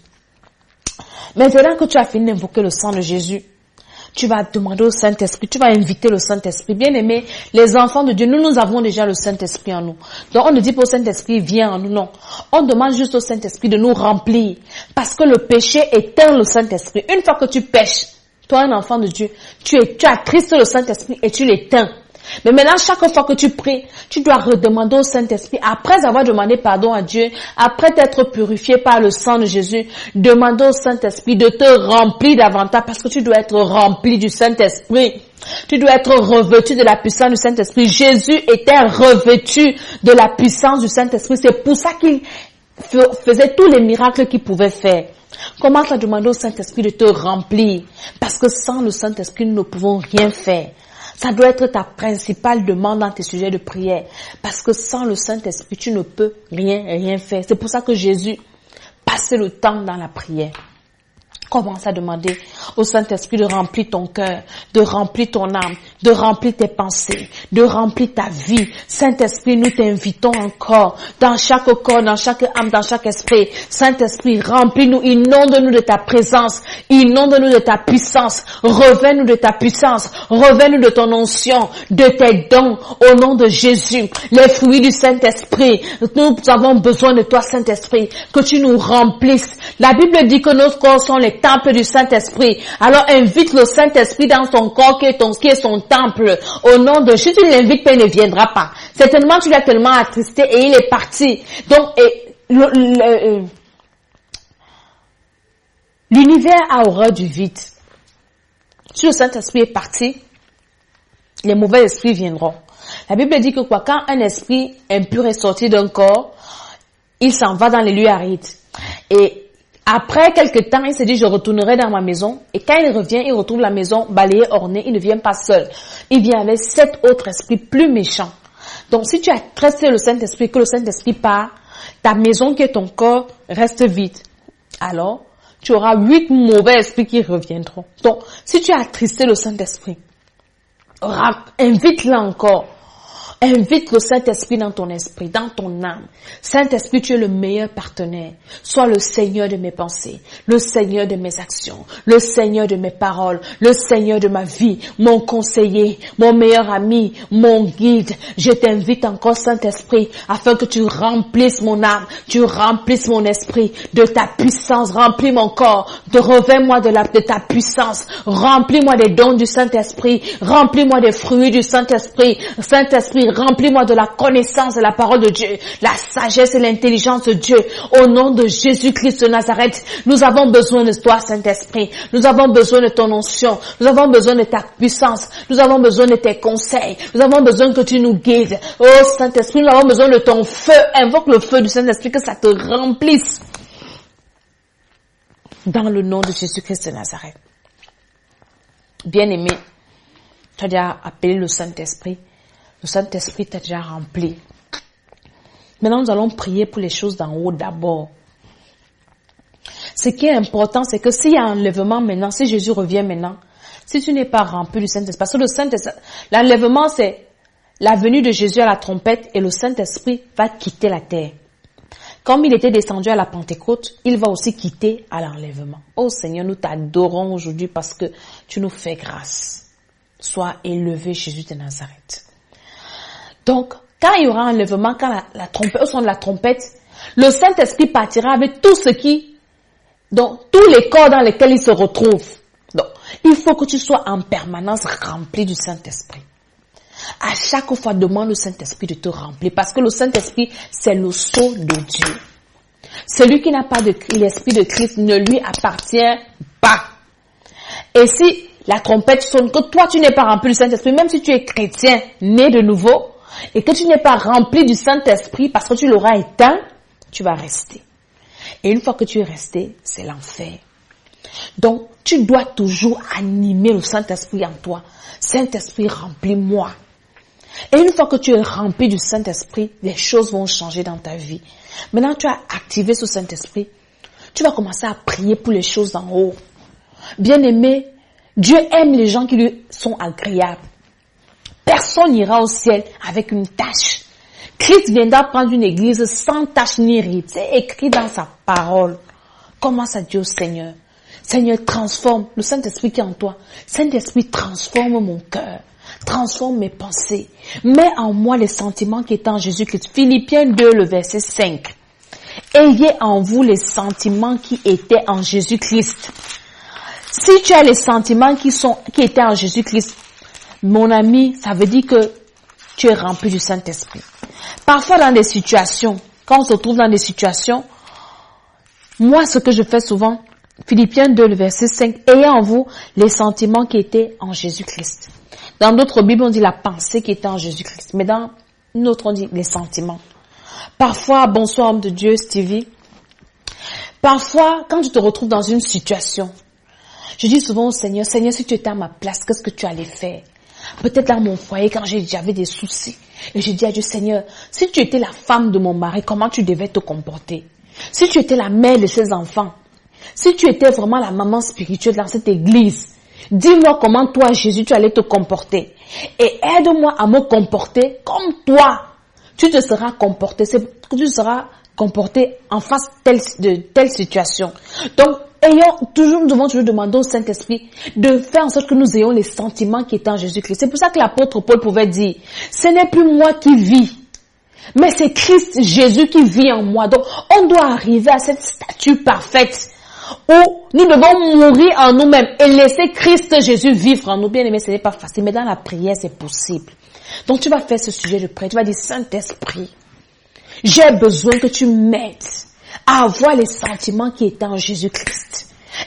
Maintenant que tu as fini d'invoquer le sang de Jésus, tu vas demander au Saint-Esprit, tu vas inviter le Saint-Esprit. Bien aimé, les enfants de Dieu, nous avons déjà le Saint-Esprit en nous. Donc on ne dit pas au Saint-Esprit, viens en nous, non. On demande juste au Saint-Esprit de nous remplir. Parce que le péché éteint le Saint-Esprit. Une fois que tu pèches, toi un enfant de Dieu, tu as Christ le Saint-Esprit et tu l'éteins. Mais maintenant, chaque fois que tu pries, tu dois redemander au Saint-Esprit, après avoir demandé pardon à Dieu, après t'être purifié par le sang de Jésus, demander au Saint-Esprit de te remplir davantage parce que tu dois être rempli du Saint-Esprit. Tu dois être revêtu de la puissance du Saint-Esprit. Jésus était revêtu de la puissance du Saint-Esprit. C'est pour ça qu'il faisait tous les miracles qu'il pouvait faire. Commence à demander au Saint-Esprit de te remplir parce que sans le Saint-Esprit, nous ne pouvons rien faire. Ça doit être ta principale demande dans tes sujets de prière. Parce que sans le Saint-Esprit, tu ne peux rien faire. C'est pour ça que Jésus passait le temps dans la prière. Commence à demander au Saint-Esprit de remplir ton cœur, de remplir ton âme, de remplir tes pensées, de remplir ta vie. Saint-Esprit, nous t'invitons encore dans chaque corps, dans chaque âme, dans chaque esprit. Saint-Esprit, remplis-nous, inonde-nous de ta présence, inonde-nous de ta puissance, revêt-nous de ta puissance, revêt-nous de ton onction, de tes dons, au nom de Jésus. Les fruits du Saint-Esprit, nous avons besoin de toi, Saint-Esprit, que tu nous remplisses. La Bible dit que nos corps sont les temples du Saint-Esprit. Alors invite le Saint-Esprit dans ton corps qui est son temple. Au nom de Jésus, tu ne l'invites pas, il ne viendra pas. Certainement, tu l'as tellement attristé et il est parti. Donc, l'univers a horreur du vide. Si le Saint-Esprit est parti, les mauvais esprits viendront. La Bible dit que quand un esprit impur est sorti d'un corps, il s'en va dans les lieux arides. Et après quelques temps, il se dit, je retournerai dans ma maison. Et quand il revient, il retrouve la maison balayée, ornée. Il ne vient pas seul. Il vient avec 7 autres esprits plus méchants. Donc, si tu as tressé le Saint-Esprit, que le Saint-Esprit part, ta maison qui est ton corps reste vide. Alors, tu auras 8 mauvais esprits qui reviendront. Donc, si tu as attristé le Saint-Esprit, invite-le encore. Invite le Saint-Esprit dans ton esprit, dans ton âme. Saint-Esprit, tu es le meilleur partenaire. Sois le Seigneur de mes pensées, le Seigneur de mes actions, le Seigneur de mes paroles, le Seigneur de ma vie, mon conseiller, mon meilleur ami, mon guide. Je t'invite encore, Saint-Esprit, afin que tu remplisses mon âme, tu remplisses mon esprit de ta puissance, remplis mon corps, revêts-moi de ta puissance, remplis-moi des dons du Saint-Esprit, remplis-moi des fruits du Saint-Esprit. Saint-Esprit, remplis-moi de la connaissance de la parole de Dieu, la sagesse et l'intelligence de Dieu. Au nom de Jésus-Christ de Nazareth, nous avons besoin de toi, Saint-Esprit. Nous avons besoin de ton onction. Nous avons besoin de ta puissance. Nous avons besoin de tes conseils. Nous avons besoin que tu nous guides. Oh Saint-Esprit, nous avons besoin de ton feu. Invoque le feu du Saint-Esprit, que ça te remplisse. Dans le nom de Jésus-Christ de Nazareth. Bien-aimé, tu as déjà appelé le Saint-Esprit. Le Saint-Esprit t'a déjà rempli. Maintenant, nous allons prier pour les choses d'en haut d'abord. Ce qui est important, c'est que s'il y a un enlèvement maintenant, si Jésus revient maintenant, si tu n'es pas rempli du Saint-Esprit, parce que le Saint-Esprit, l'enlèvement, c'est la venue de Jésus à la trompette et le Saint-Esprit va quitter la terre. Comme il était descendu à la Pentecôte, il va aussi quitter à l'enlèvement. Oh Seigneur, nous t'adorons aujourd'hui parce que tu nous fais grâce. Sois élevé, Jésus de Nazareth. Donc, quand il y aura un enlèvement, quand la trompette, au son de la trompette, le Saint-Esprit partira avec tout ce qui, donc, tous les corps dans lesquels il se retrouve. Donc, il faut que tu sois en permanence rempli du Saint-Esprit. À chaque fois, demande au Saint-Esprit de te remplir, parce que le Saint-Esprit, c'est le sceau de Dieu. Celui qui n'a pas l'Esprit de Christ ne lui appartient pas. Et si la trompette sonne, que toi tu n'es pas rempli du Saint-Esprit, même si tu es chrétien, né de nouveau, et que tu n'es pas rempli du Saint-Esprit parce que tu l'auras éteint, tu vas rester. Et une fois que tu es resté, c'est l'enfer. Donc, tu dois toujours animer le Saint-Esprit en toi. Saint-Esprit, remplis-moi. Et une fois que tu es rempli du Saint-Esprit, les choses vont changer dans ta vie. Maintenant, tu as activé ce Saint-Esprit. Tu vas commencer à prier pour les choses en haut. Bien-aimé, Dieu aime les gens qui lui sont agréables. Personne n'ira au ciel avec une tache. Christ viendra prendre une église sans tache ni ride. C'est écrit dans sa parole. Commence à dire au Seigneur. Seigneur, transforme le Saint-Esprit qui est en toi. Saint-Esprit, transforme mon cœur. Transforme mes pensées. Mets en moi les sentiments qui étaient en Jésus-Christ. Philippiens 2, le verset 5. Ayez en vous les sentiments qui étaient en Jésus-Christ. Si tu as les sentiments qui étaient en Jésus-Christ, mon ami, ça veut dire que tu es rempli du Saint-Esprit. Parfois dans des situations, quand on se trouve dans des situations, moi ce que je fais souvent, Philippiens 2, le verset 5, ayez en vous les sentiments qui étaient en Jésus-Christ. Dans d'autres Bibles, on dit la pensée qui était en Jésus-Christ. Mais dans une autre, on dit les sentiments. Parfois, bonsoir homme de Dieu, Stevie. Parfois, quand tu te retrouves dans une situation, je dis souvent au Seigneur, Seigneur, si tu étais à ma place, qu'est-ce que tu allais faire? Peut-être dans mon foyer, quand j'avais des soucis. Et je dis à Dieu, Seigneur, si tu étais la femme de mon mari, comment tu devais te comporter? Si tu étais la mère de ses enfants, si tu étais vraiment la maman spirituelle dans cette église, dis-moi comment toi, Jésus, tu allais te comporter. Et aide-moi à me comporter comme toi. Tu te seras comporté, c'est que tu seras comporté en face de telle situation. Donc, nous devons toujours demander au Saint-Esprit de faire en sorte que nous ayons les sentiments qui étaient en Jésus-Christ. C'est pour ça que l'apôtre Paul pouvait dire, ce n'est plus moi qui vis, mais c'est Christ Jésus qui vit en moi. Donc, on doit arriver à cette statue parfaite où nous devons mourir en nous-mêmes et laisser Christ Jésus vivre en nous. Bien aimé, ce n'est pas facile, mais dans la prière, c'est possible. Donc, tu vas faire ce sujet de prière. Tu vas dire, Saint-Esprit, j'ai besoin que tu m'aides à avoir les sentiments qui étaient en Jésus-Christ.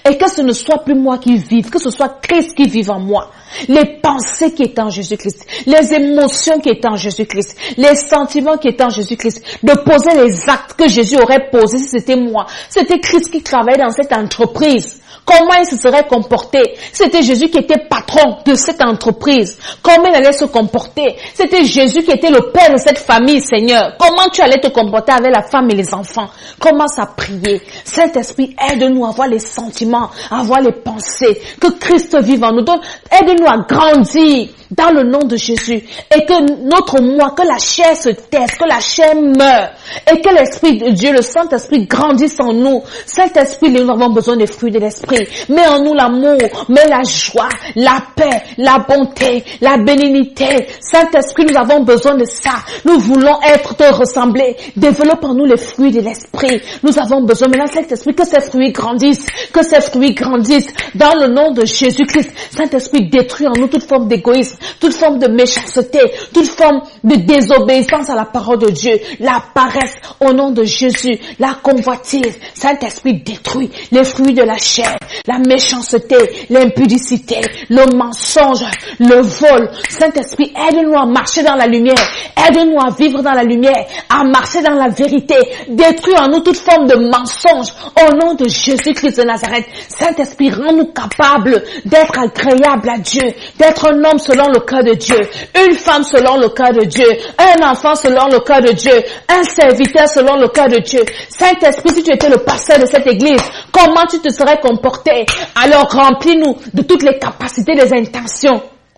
Et que ce ne soit plus moi qui vive, que ce soit Christ qui vive en moi. Les pensées qui étaient en Jésus-Christ, les émotions qui étaient en Jésus-Christ, les sentiments qui étaient en Jésus-Christ, de poser les actes que Jésus aurait posés si c'était moi. C'était Christ qui travaillait dans cette entreprise. Comment il se serait comporté? C'était Jésus qui était patron de cette entreprise. Comment il allait se comporter? C'était Jésus qui était le père de cette famille, Seigneur. Comment tu allais te comporter avec la femme et les enfants? Commence à prier. Saint-Esprit, aide-nous à avoir les sentiments, à avoir les pensées. Que Christ vive en nous. Donc, aide-nous à grandir dans le nom de Jésus. Et que notre moi, que la chair se taise, que la chair meure. Et que l'Esprit de Dieu, le Saint-Esprit grandisse en nous. Saint-Esprit, nous avons besoin des fruits de l'Esprit. Mets en nous l'amour, mets la joie, la paix, la bonté, la bénignité. Saint-Esprit, nous avons besoin de ça. Nous voulons te ressembler. Développe en nous les fruits de l'Esprit. Nous avons besoin maintenant, Saint-Esprit, que ces fruits grandissent. Que ces fruits grandissent dans le nom de Jésus-Christ. Saint-Esprit, détruis en nous toute forme d'égoïsme, toute forme de méchanceté, toute forme de désobéissance à la parole de Dieu, la paresse au nom de Jésus, la convoitise. Saint-Esprit, détruis les fruits de la chair, la méchanceté, l'impudicité, le mensonge, le vol. Saint-Esprit, aide-nous à marcher dans la lumière, aide-nous à vivre dans la lumière, à marcher dans la vérité. Détruis en nous toute forme de mensonge au nom de Jésus-Christ de Nazareth. Saint-Esprit, rends-nous capables d'être agréables à Dieu, d'être un homme selon le cœur de Dieu, une femme selon le cœur de Dieu, un enfant selon le cœur de Dieu, un serviteur selon le cœur de Dieu. Saint-Esprit, si tu étais le pasteur de cette église, comment tu te serais comporté? Alors remplis-nous de toutes les capacités, des intentions.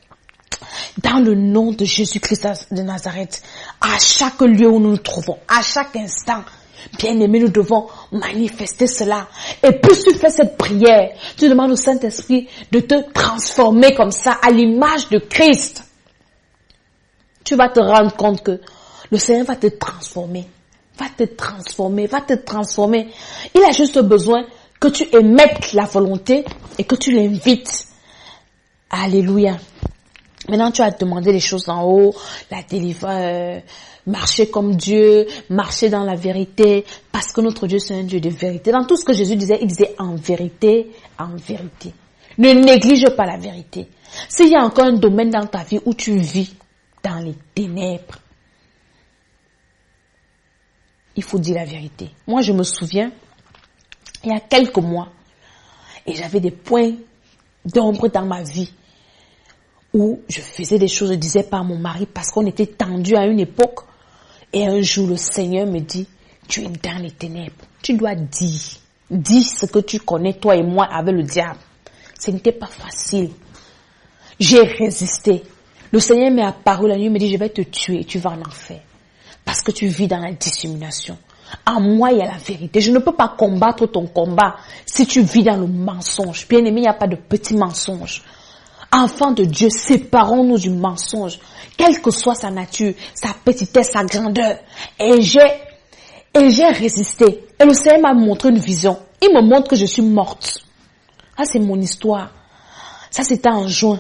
Dans le nom de Jésus-Christ de Nazareth, à chaque lieu où nous nous trouvons, à chaque instant, bien-aimés, nous devons manifester cela. Et plus tu fais cette prière, tu demandes au Saint-Esprit de te transformer comme ça, à l'image de Christ. Tu vas te rendre compte que le Seigneur va te transformer. Va te transformer, va te transformer. Il a juste besoin que tu émettes la volonté et que tu l'invites. Alléluia. Maintenant, tu as demandé les choses en haut, la délivrance, marcher comme Dieu, marcher dans la vérité, parce que notre Dieu, c'est un Dieu de vérité. Dans tout ce que Jésus disait, il disait en vérité, en vérité. Ne néglige pas la vérité. S'il y a encore un domaine dans ta vie où tu vis dans les ténèbres, il faut dire la vérité. Moi, je me souviens, il y a quelques mois, et j'avais des points d'ombre dans ma vie, où je faisais des choses, je disais pas à mon mari, parce qu'on était tendu à une époque. Et un jour, le Seigneur me dit, tu es dans les ténèbres. Tu dois dire. Dis ce que tu connais, toi et moi, avec le diable. Ce n'était pas facile. J'ai résisté. Le Seigneur m'est apparu la nuit, il me dit, je vais te tuer, tu vas en enfer. Parce que tu vis dans la dissimulation. En moi, il y a la vérité. Je ne peux pas combattre ton combat si tu vis dans le mensonge. Bien aimé, il n'y a pas de petits mensonges. Enfants de Dieu, séparons-nous du mensonge, quelle que soit sa nature, sa petitesse, sa grandeur. Et j'ai résisté. Et le Seigneur m'a montré une vision. Il me montre que je suis morte. Ah, c'est mon histoire. Ça, c'était en juin.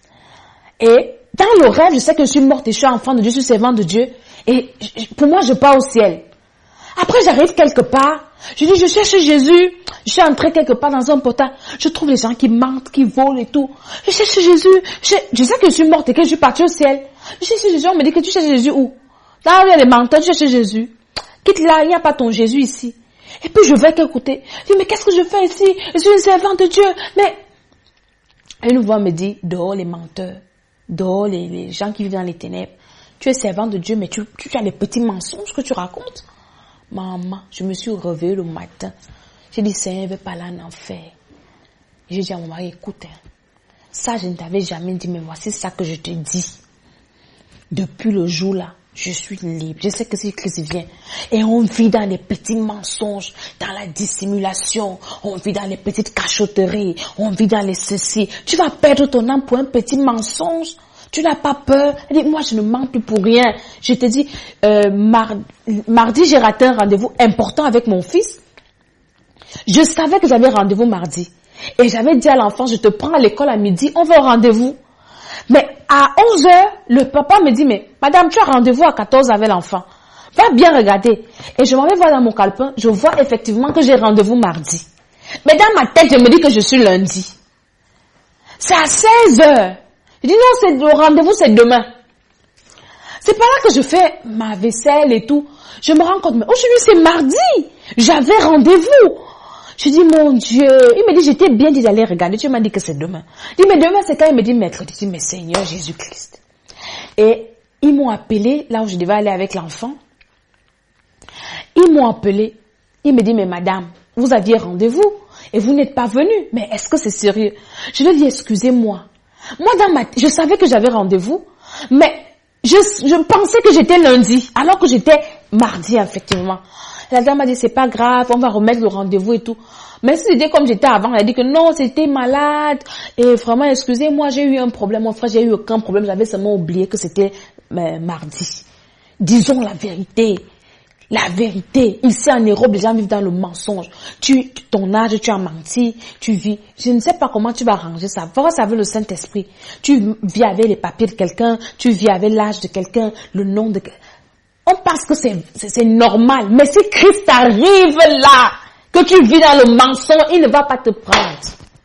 Et dans le rêve, je sais que je suis morte et je suis enfant de Dieu, je suis servante de Dieu. Et pour moi, je pars au ciel. Après, j'arrive quelque part. Je dis, je cherche Jésus. Je suis entrée quelque part dans un portail. Je trouve les gens qui mentent, qui volent et tout. Je cherche Jésus. Je sais que je suis morte et que je suis partie au ciel. Je cherche Jésus. On me dit que tu cherches Jésus où? Là où il y a les menteurs, tu cherches Jésus. Quitte là, il n'y a pas ton Jésus ici. Et puis je vais quelque côté. Je dis, mais qu'est-ce que je fais ici? Je suis une servante de Dieu. Mais une voix me dit, dehors les menteurs. Dehors les gens qui vivent dans les ténèbres. Tu es servante de Dieu, mais tu as les petits mensonges que tu racontes. Maman, je me suis réveillée le matin. J'ai dit, Seigneur, je ne vais pas aller en enfer. J'ai dit à mon mari, écoute, ça je ne t'avais jamais dit, mais voici ça que je te dis. Depuis le jour là, je suis libre. Je sais que si Christ vient. Et on vit dans les petits mensonges, dans la dissimulation. On vit dans les petites cachotteries. On vit dans les ceci. Tu vas perdre ton âme pour un petit mensonge. Tu n'as pas peur. Elle dit, moi, je ne mens plus pour rien. Je te dis, mardi, j'ai raté un rendez-vous important avec mon fils. Je savais que j'avais rendez-vous mardi. Et j'avais dit à l'enfant, je te prends à l'école à midi, on va au rendez-vous. Mais à 11h, le papa me dit, mais madame, tu as rendez-vous à 14h avec l'enfant. Va bien regarder. Et je m'en vais voir dans mon calepin, je vois effectivement que j'ai rendez-vous mardi. Mais dans ma tête, je me dis que je suis lundi. C'est à 16h. Je dis non, le rendez-vous, c'est demain. C'est pas là que je fais ma vaisselle et tout. Je me rends compte, mais aujourd'hui, c'est mardi. J'avais rendez-vous. Je dis, mon Dieu. Il me dit, j'étais bien dit d'aller regarder. Tu m'as dit que c'est demain. Je dis, mais demain, c'est quand il me dit mercredi. Je dis, mais Seigneur Jésus-Christ. Et ils m'ont appelé, là où je devais aller avec l'enfant. Ils m'ont appelé. Il me dit, mais madame, vous aviez rendez-vous et vous n'êtes pas venue. Mais est-ce que c'est sérieux? Je lui ai dit, excusez-moi. Moi, je savais que j'avais rendez-vous, mais je pensais que j'étais lundi, alors que j'étais mardi, effectivement. La dame m'a dit, c'est pas grave, on va remettre le rendez-vous et tout. Mais si c'était comme j'étais avant, elle a dit que non, c'était malade. Et vraiment, excusez-moi, j'ai eu un problème. Mon frère, j'ai eu aucun problème. J'avais seulement oublié que c'était mardi. Disons la vérité. La vérité. Ici en Europe, les gens vivent dans le mensonge. Ton âge, tu as menti, tu vis. Je ne sais pas comment tu vas arranger ça. Voir ça avec le Saint-Esprit. Tu vis avec les papiers de quelqu'un, tu vis avec l'âge de quelqu'un, le nom de quelqu'un. On pense que c'est normal. Mais si Christ arrive là, que tu vis dans le mensonge, il ne va pas te prendre.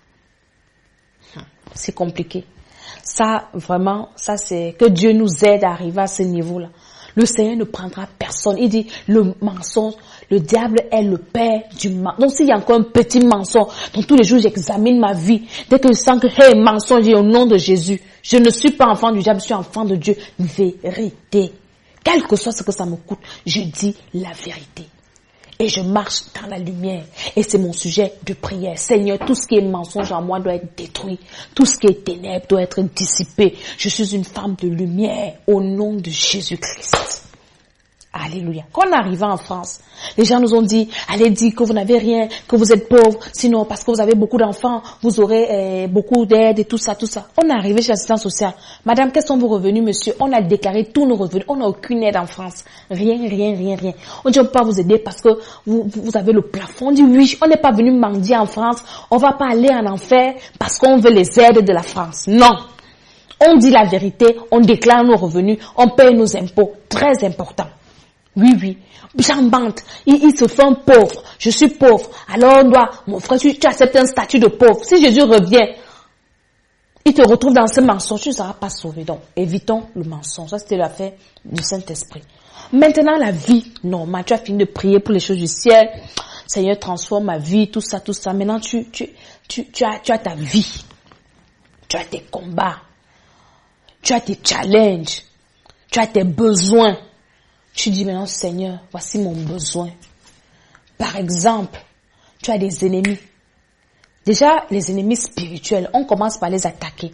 C'est compliqué. Ça, vraiment, ça c'est que Dieu nous aide à arriver à ce niveau-là. Le Seigneur ne prendra personne. Il dit, le mensonge, le diable est le père du mensonge. Donc s'il y a encore un petit mensonge, donc tous les jours j'examine ma vie. Dès que je sens que, hey, mensonge, je dis au nom de Jésus. Je ne suis pas enfant du diable, je suis enfant de Dieu. Vérité. Quel que soit ce que ça me coûte, je dis la vérité. Et je marche dans la lumière. Et c'est mon sujet de prière. Seigneur, tout ce qui est mensonge en moi doit être détruit. Tout ce qui est ténèbres doit être dissipé. Je suis une femme de lumière au nom de Jésus-Christ. Alléluia. Quand on est arrivé en France, les gens nous ont dit, allez dire que vous n'avez rien, que vous êtes pauvre, sinon parce que vous avez beaucoup d'enfants, vous aurez beaucoup d'aide et tout ça, tout ça. On est arrivé chez l'assistance sociale. Madame, quels sont vos revenus, monsieur? On a déclaré tous nos revenus. On n'a aucune aide en France. Rien. On dit, on peut pas vous aider parce que vous avez le plafond. On dit, oui, on n'est pas venu mendier en France. On va pas aller en enfer parce qu'on veut les aides de la France. Non. On dit la vérité, on déclare nos revenus, on paye nos impôts. Très important. Oui. J'embande. Il se fait un pauvre. Je suis pauvre. Alors on doit, mon frère, tu acceptes un statut de pauvre. Si Jésus revient, il te retrouve dans ce mensonge, tu ne seras pas sauvé. Donc, évitons le mensonge. Ça, c'était l'affaire du Saint-Esprit. Maintenant, la vie normale. Tu as fini de prier pour les choses du ciel. Seigneur, transforme ma vie, tout ça. Maintenant, tu as ta vie. Tu as tes combats. Tu as tes challenges. Tu as tes besoins. Tu dis maintenant, Seigneur, voici mon besoin. Par exemple, tu as des ennemis. Déjà, les ennemis spirituels, on commence par les attaquer.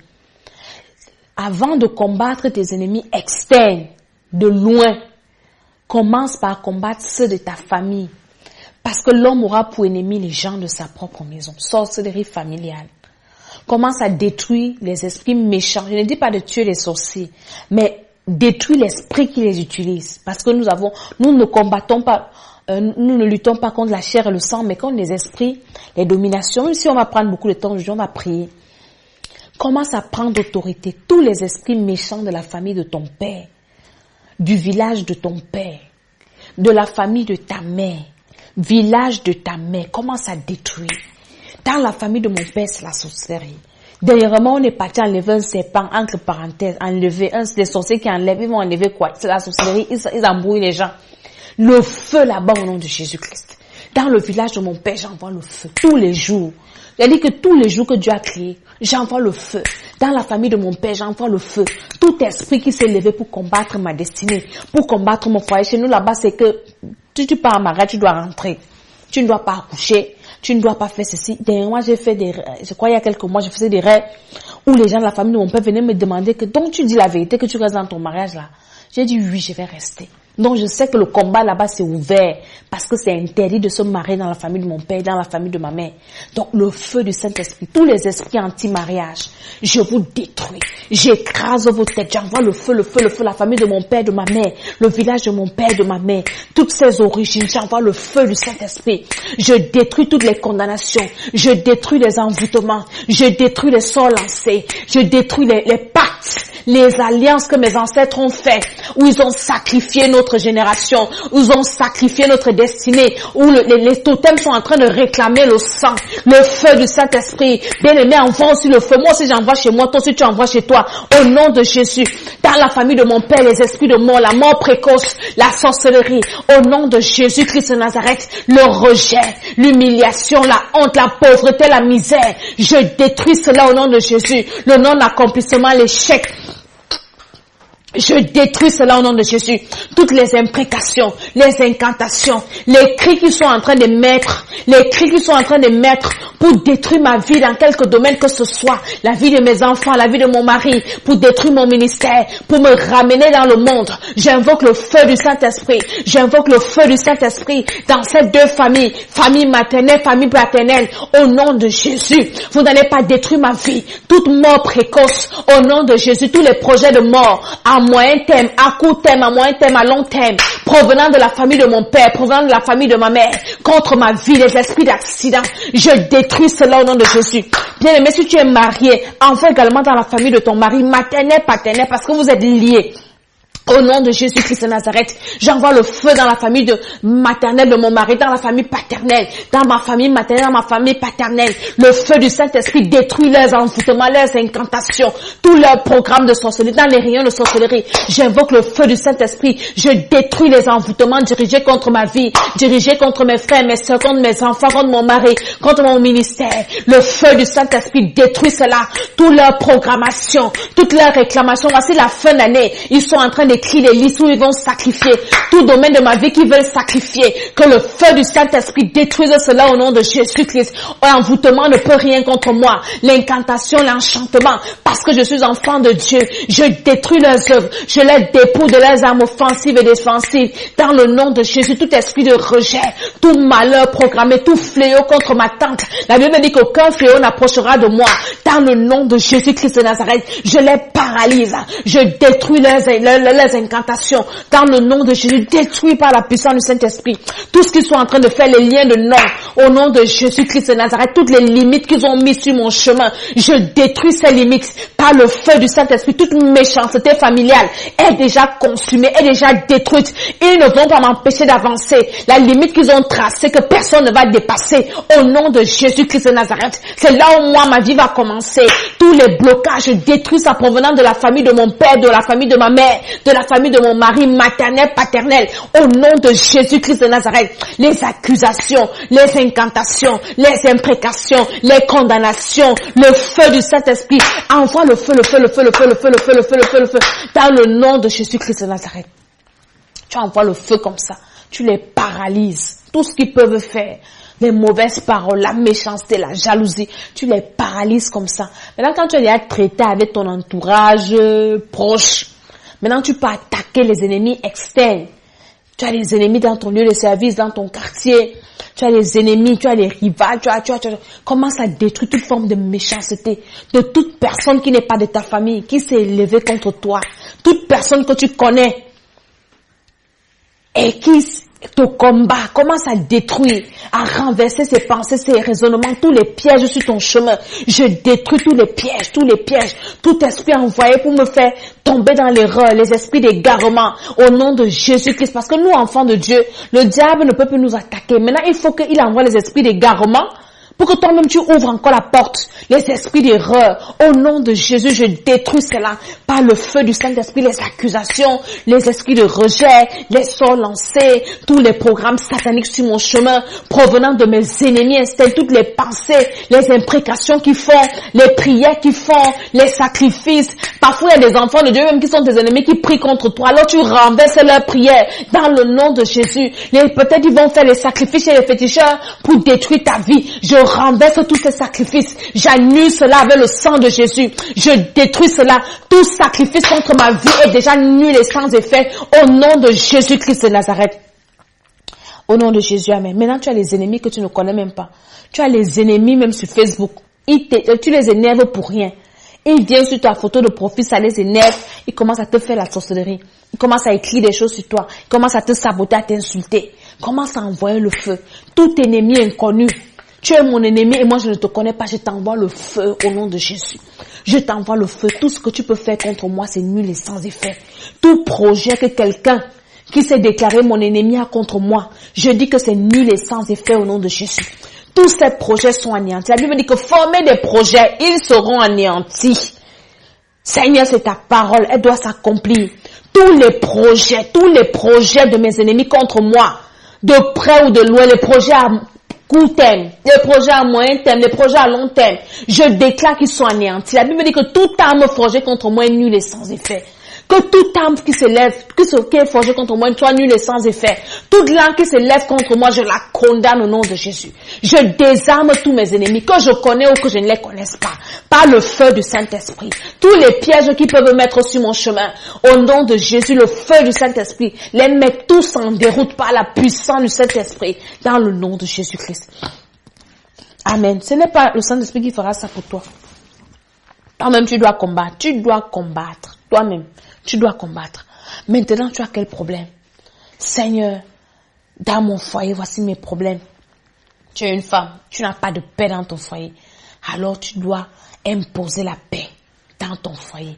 Avant de combattre tes ennemis externes, de loin, commence par combattre ceux de ta famille. Parce que l'homme aura pour ennemi les gens de sa propre maison. Sorcellerie familiale. Commence à détruire les esprits méchants. Je ne dis pas de tuer les sorciers, mais détruire l'esprit qui les utilise. Parce que nous ne combattons pas, nous ne luttons pas contre la chair et le sang, mais contre les esprits, les dominations. Même si on va prendre beaucoup de temps aujourd'hui, on va prier. Commence à prendre autorité. Tous les esprits méchants de la famille de ton père, du village de ton père, de la famille de ta mère, village de ta mère, commence à détruire. Dans la famille de mon père, c'est la sorcellerie. Dernièrement, on est parti enlever un serpent, entre parenthèses, enlever les sorciers qui enlèvent, ils vont enlever quoi? C'est la sorcellerie, ils embrouillent les gens. Le feu là-bas au nom de Jésus-Christ. Dans le village de mon père, j'envoie le feu. Tous les jours. C'est-à-dire que tous les jours que Dieu a créé, j'envoie le feu. Dans la famille de mon père, j'envoie le feu. Tout esprit qui s'est levé pour combattre ma destinée, pour combattre mon foyer. Chez nous là-bas, c'est que si tu pars en mariage, tu dois rentrer. Tu ne dois pas accoucher. Tu ne dois pas faire ceci. Dernièrement, je crois il y a quelques mois, je faisais des rêves où les gens de la famille de mon père venaient me demander que, donc tu dis la vérité que tu restes dans ton mariage là. J'ai dit oui, je vais rester. Donc je sais que le combat là-bas c'est ouvert parce que c'est interdit de se marier dans la famille de mon père, dans la famille de ma mère. Donc le feu du Saint-Esprit, tous les esprits anti-mariage, je vous détruis. J'écrase vos têtes, j'envoie le feu, la famille de mon père, de ma mère, le village de mon père, de ma mère, toutes ces origines, j'envoie le feu du Saint-Esprit. Je détruis toutes les condamnations, je détruis les envoûtements, je détruis les sorts lancés, je détruis les pactes, les alliances que mes ancêtres ont fait, où ils ont sacrifié notre notre génération, où ils ont sacrifié notre destinée, où les totems sont en train de réclamer le sang, le feu du Saint-Esprit. Bien-aimé, envoie aussi le feu. Moi aussi j'envoie chez moi, toi aussi tu envoies chez toi. Au nom de Jésus, dans la famille de mon père, les esprits de mort, la mort précoce, la sorcellerie, au nom de Jésus-Christ de Nazareth, le rejet, l'humiliation, la honte, la pauvreté, la misère, je détruis cela au nom de Jésus. Le non-accomplissement, l'échec, je détruis cela au nom de Jésus. Toutes les imprécations, les incantations, les cris qu'ils sont en train de mettre, pour détruire ma vie dans quelque domaine que ce soit, la vie de mes enfants, la vie de mon mari, pour détruire mon ministère, pour me ramener dans le monde. J'invoque le feu du Saint-Esprit. J'invoque le feu du Saint-Esprit dans ces deux familles, famille maternelle, famille paternelle, au nom de Jésus. Vous n'allez pas détruire ma vie. Toute mort précoce, au nom de Jésus, tous les projets de mort, à moyen terme, à court terme, à moyen terme, à long terme, provenant de la famille de mon père, provenant de la famille de ma mère, contre ma vie, les esprits d'accident, je détruis cela au nom de Jésus. Bien aimé, si tu es marié, envoie également dans la famille de ton mari, maternel, paternel, parce que vous êtes liés. Au nom de Jésus-Christ de Nazareth, j'envoie le feu dans la famille maternelle de mon mari, dans la famille paternelle, dans ma famille maternelle, dans ma famille paternelle. Le feu du Saint-Esprit détruit leurs envoûtements, leurs incantations, tous leurs programmes de sorcellerie, dans les rayons de sorcellerie. J'invoque le feu du Saint-Esprit. Je détruis les envoûtements dirigés contre ma vie, dirigés contre mes frères, mes soeurs, contre mes enfants, contre mon mari, contre mon ministère. Le feu du Saint-Esprit détruit cela, toute leur programmation, toutes leurs réclamations. Voici la fin d'année. Ils sont en train d'écrire les listes où ils vont sacrifier tout domaine de ma vie qu'ils veulent sacrifier. Que le feu du Saint-Esprit détruise cela au nom de Jésus-Christ. L'envoûtement ne peut rien contre moi. L'incantation, l'enchantement, parce que je suis enfant de Dieu, je détruis leurs œuvres. Je les dépouille de leurs armes offensives et défensives. Dans le nom de Jésus, tout esprit de rejet, tout malheur programmé, tout fléau contre ma tante. La Bible dit qu'aucun fléau n'approchera de moi. Dans le nom de Jésus-Christ de Nazareth, je les paralyse. Je détruis leurs incantations. Dans le nom de Jésus, détruit par la puissance du Saint-Esprit. Tout ce qu'ils sont en train de faire, les liens de nom, au nom de Jésus-Christ de Nazareth, toutes les limites qu'ils ont mises sur mon chemin, je détruis ces limites par le feu du Saint-Esprit. Toute méchanceté familiale est déjà consumée, est déjà détruite. Ils ne vont pas m'empêcher d'avancer. La limite qu'ils ont tracée, que personne ne va dépasser, au nom de Jésus-Christ de Nazareth, c'est là où moi, ma vie va commencer. Tous les blocages, je détruis ça provenant de la famille de mon père, de la famille de ma mère, de la famille de mon mari, maternel, paternel, au nom de Jésus-Christ de Nazareth. Les accusations, les incantations, les imprécations, les condamnations, le feu du Saint-Esprit, envoie le feu, dans le nom de Jésus-Christ de Nazareth. Tu envoies le feu comme ça, tu les paralyses, tout ce qu'ils peuvent faire. Les mauvaises paroles, la méchanceté, la jalousie, tu les paralyses comme ça. Maintenant, quand tu es déjà traité avec ton entourage proche, maintenant tu peux attaquer les ennemis externes. Tu as les ennemis dans ton lieu de service, dans ton quartier. Tu as les ennemis, tu as les rivales, tu commence à détruire toute forme de méchanceté de toute personne qui n'est pas de ta famille, qui s'est élevée contre toi. Toute personne que tu connais et qui te combat, commence à détruire, à renverser ses pensées, ses raisonnements, tous les pièges sur ton chemin. Je détruis tous les pièges, tout esprit envoyé pour me faire tomber dans l'erreur, les esprits d'égarement, au nom de Jésus-Christ. Parce que nous, enfants de Dieu, le diable ne peut plus nous attaquer. Maintenant, il faut qu'il envoie les esprits d'égarement pour que toi-même tu ouvres encore la porte. Les esprits d'erreur, au nom de Jésus, je détruis cela par le feu du Saint-Esprit, les accusations, les esprits de rejet, les sorts lancés, tous les programmes sataniques sur mon chemin, provenant de mes ennemis externes, toutes les pensées, les imprécations qu'ils font, les prières qu'ils font, les sacrifices. Parfois, il y a des enfants de Dieu même qui sont des ennemis qui prient contre toi. Alors tu renverses leurs prières dans le nom de Jésus. Peut-être ils vont faire les sacrifices chez les féticheurs pour détruire ta vie. Je renverse tous ces sacrifices. J'annule cela avec le sang de Jésus. Je détruis cela. Tout sacrifice contre ma vie est déjà nul et sans effet au nom de Jésus-Christ de Nazareth. Au nom de Jésus, amen. Maintenant, tu as les ennemis que tu ne connais même pas. Tu as les ennemis même sur Facebook. Tu les énerves pour rien. Ils viennent sur ta photo de profil, ça les énerve. Ils commencent à te faire la sorcellerie. Ils commencent à écrire des choses sur toi. Ils commencent à te saboter, à t'insulter. Commence à envoyer le feu. Tout ennemi inconnu. Tu es mon ennemi et moi je ne te connais pas. Je t'envoie le feu au nom de Jésus. Je t'envoie le feu. Tout ce que tu peux faire contre moi, c'est nul et sans effet. Tout projet que quelqu'un qui s'est déclaré mon ennemi contre moi, je dis que c'est nul et sans effet au nom de Jésus. Tous ces projets sont anéantis. La Bible dit que former des projets, ils seront anéantis. Seigneur, c'est ta parole, elle doit s'accomplir. Tous les projets de mes ennemis contre moi, de près ou de loin, les projets à court terme, les projets à moyen terme, les projets à long terme, je déclare qu'ils sont anéantis. La Bible dit que toute arme forgée contre moi est nulle et sans effet. Que toute arme qui s'élève, qui est forgée contre moi, soit nulle et sans effet. Toute langue qui s'élève contre moi, je la condamne au nom de Jésus. Je désarme tous mes ennemis, que je connais ou que je ne les connaisse pas, par le feu du Saint-Esprit. Tous les pièges qu'ils peuvent mettre sur mon chemin, au nom de Jésus, le feu du Saint-Esprit, les met tous en déroute par la puissance du Saint-Esprit, dans le nom de Jésus-Christ. Amen. Ce n'est pas le Saint-Esprit qui fera ça pour toi. Toi-même, tu dois combattre. Toi-même. Tu dois combattre. Maintenant, tu as quel problème? Seigneur, dans mon foyer, voici mes problèmes. Tu es une femme, tu n'as pas de paix dans ton foyer. Alors tu dois imposer la paix dans ton foyer.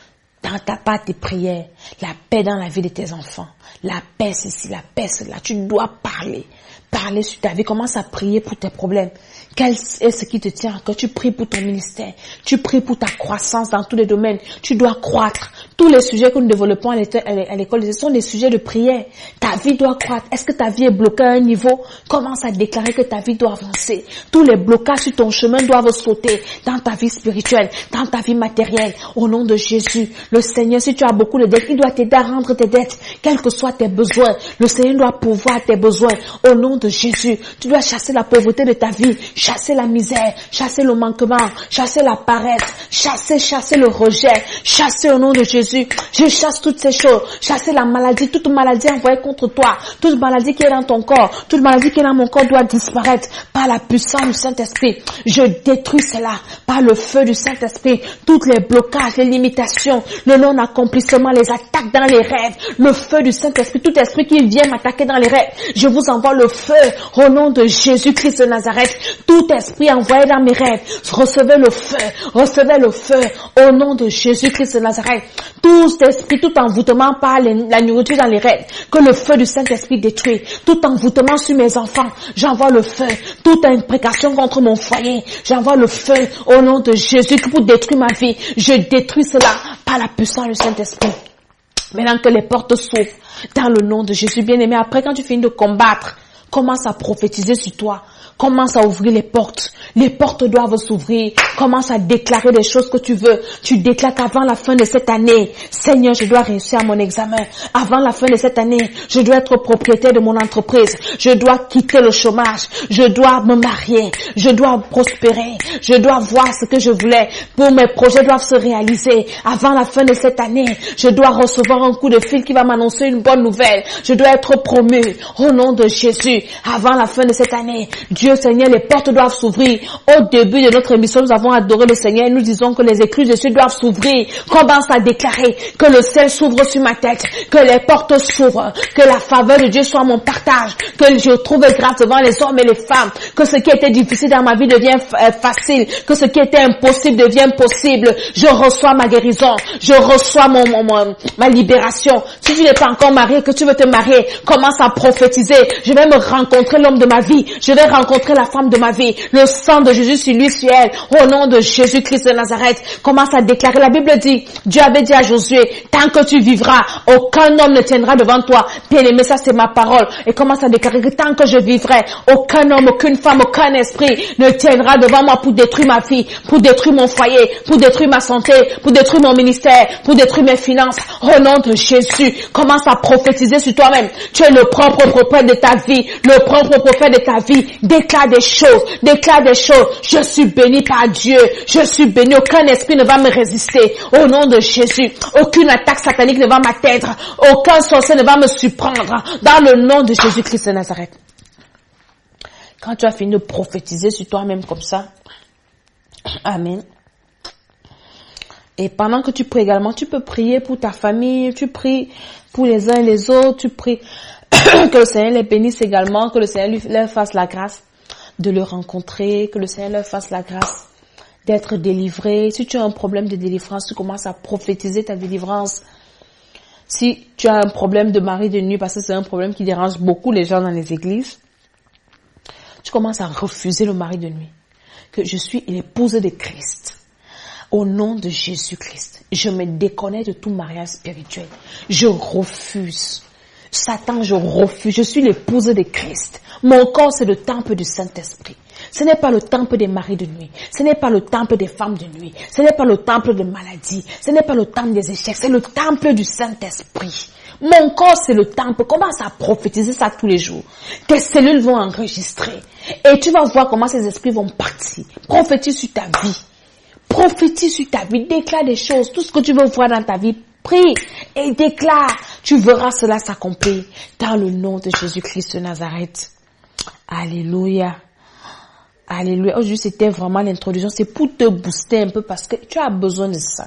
Par tes prières, la paix dans la vie de tes enfants. La paix ceci, la paix cela. Tu dois parler sur ta vie. Commence à prier pour tes problèmes. Quel est ce qui te tient? Que tu pries pour ton ministère. Tu pries pour ta croissance dans tous les domaines. Tu dois croître. Tous les sujets que nous développons à l'école, ce sont des sujets de prière. Ta vie doit croître. Est-ce que ta vie est bloquée à un niveau? Commence à déclarer que ta vie doit avancer. Tous les blocages sur ton chemin doivent sauter dans ta vie spirituelle, dans ta vie matérielle. Au nom de Jésus, le Seigneur, si tu as beaucoup de dettes, il doit t'aider à rendre tes dettes, quels que soient tes besoins. Le Seigneur doit pourvoir tes besoins. Au nom de Jésus, tu dois chasser la pauvreté de ta vie, chasser la misère, chasser le manquement, chasser la paresse, chasser le rejet, chasser au nom de Jésus. Je chasse toutes ces choses, chasser la maladie, toute maladie envoyée contre toi, toute maladie qui est dans ton corps, toute maladie qui est dans mon corps doit disparaître par la puissance du Saint-Esprit. Je détruis cela par le feu du Saint-Esprit, tous les blocages, les limitations, le non-accomplissement, les attaques dans les rêves, le feu du Saint-Esprit, tout esprit qui vient m'attaquer dans les rêves, je vous envoie le feu au nom de Jésus-Christ de Nazareth. Tout esprit envoyé dans mes rêves, recevez le feu au nom de Jésus-Christ de Nazareth. Tout esprit, tout envoûtement par la nourriture dans les rêves, que le feu du Saint-Esprit détruit. Tout envoûtement sur mes enfants, j'envoie le feu. Toute imprécation contre mon foyer, j'envoie le feu au nom de Jésus pour détruire ma vie. Je détruis cela par la puissance du Saint-Esprit. Maintenant que les portes s'ouvrent, dans le nom de Jésus bien-aimé, après quand tu finis de combattre, commence à prophétiser sur toi. Commence à ouvrir les portes. Les portes doivent s'ouvrir. Commence à déclarer des choses que tu veux. Tu déclares qu'avant la fin de cette année, Seigneur, je dois réussir à mon examen. Avant la fin de cette année, je dois être propriétaire de mon entreprise. Je dois quitter le chômage. Je dois me marier. Je dois prospérer. Je dois voir ce que je voulais. Pour mes projets doivent se réaliser. Avant la fin de cette année, je dois recevoir un coup de fil qui va m'annoncer une bonne nouvelle. Je dois être promu. Au nom de Jésus, avant la fin de cette année, Dieu Seigneur, les portes doivent s'ouvrir. Au début de notre émission, nous avons adoré le Seigneur et nous disons que les écluses de cieux doivent s'ouvrir. Commence à déclarer que le ciel s'ouvre sur ma tête, que les portes s'ouvrent, que la faveur de Dieu soit mon partage, que je trouve grâce devant les hommes et les femmes, que ce qui était difficile dans ma vie devient facile, que ce qui était impossible devient possible. Je reçois ma guérison, je reçois ma libération. Si tu n'es pas encore marié, que tu veux te marier, commence à prophétiser. Je vais me rencontrer l'homme de ma vie, je vais rencontrer la femme de ma vie, le sang de Jésus sur lui, sur elle, au nom de Jésus-Christ de Nazareth. Commence à déclarer. La Bible dit, Dieu avait dit à Josué, tant que tu vivras, aucun homme ne tiendra devant toi. Bien aimé, ça c'est ma parole. Et commence à déclarer que tant que je vivrai, aucun homme, aucune femme, aucun esprit ne tiendra devant moi pour détruire ma vie, pour détruire mon foyer, pour détruire ma santé, pour détruire mon ministère, pour détruire mes finances. Au nom de Jésus, commence à prophétiser sur toi-même. Tu es le propre prophète de ta vie, le propre prophète de ta vie. Déclare des choses. Je suis béni par Dieu. Je suis béni. Aucun esprit ne va me résister. Au nom de Jésus. Aucune attaque satanique ne va m'atteindre. Aucun sorcier ne va me surprendre. Dans le nom de Jésus-Christ de Nazareth. Quand tu as fini de prophétiser sur toi-même comme ça, amen. Et pendant que tu pries également, tu peux prier pour ta famille, tu pries pour les uns et les autres, tu pries que le Seigneur les bénisse également, que le Seigneur leur fasse la grâce de le rencontrer, que le Seigneur leur fasse la grâce d'être délivré. Si tu as un problème de délivrance, tu commences à prophétiser ta délivrance. Si tu as un problème de mari de nuit, parce que c'est un problème qui dérange beaucoup les gens dans les églises, tu commences à refuser le mari de nuit. Que je suis l'épouse de Christ. Au nom de Jésus-Christ, je me déconnecte de tout mariage spirituel. Je refuse. Satan, je refuse. Je suis l'épouse de Christ. Mon corps, c'est le temple du Saint-Esprit. Ce n'est pas le temple des maris de nuit. Ce n'est pas le temple des femmes de nuit. Ce n'est pas le temple de maladie. Ce n'est pas le temple des échecs. C'est le temple du Saint-Esprit. Mon corps, c'est le temple. Commence à prophétiser ça tous les jours. Tes cellules vont enregistrer. Et tu vas voir comment ces esprits vont partir. Prophétise sur ta vie. Prophétise sur ta vie. Déclare des choses. Tout ce que tu veux voir dans ta vie, prie et déclare. Tu verras cela s'accomplir dans le nom de Jésus-Christ de Nazareth. Alléluia. Alléluia. Aujourd'hui, c'était vraiment l'introduction. C'est pour te booster un peu parce que tu as besoin de ça.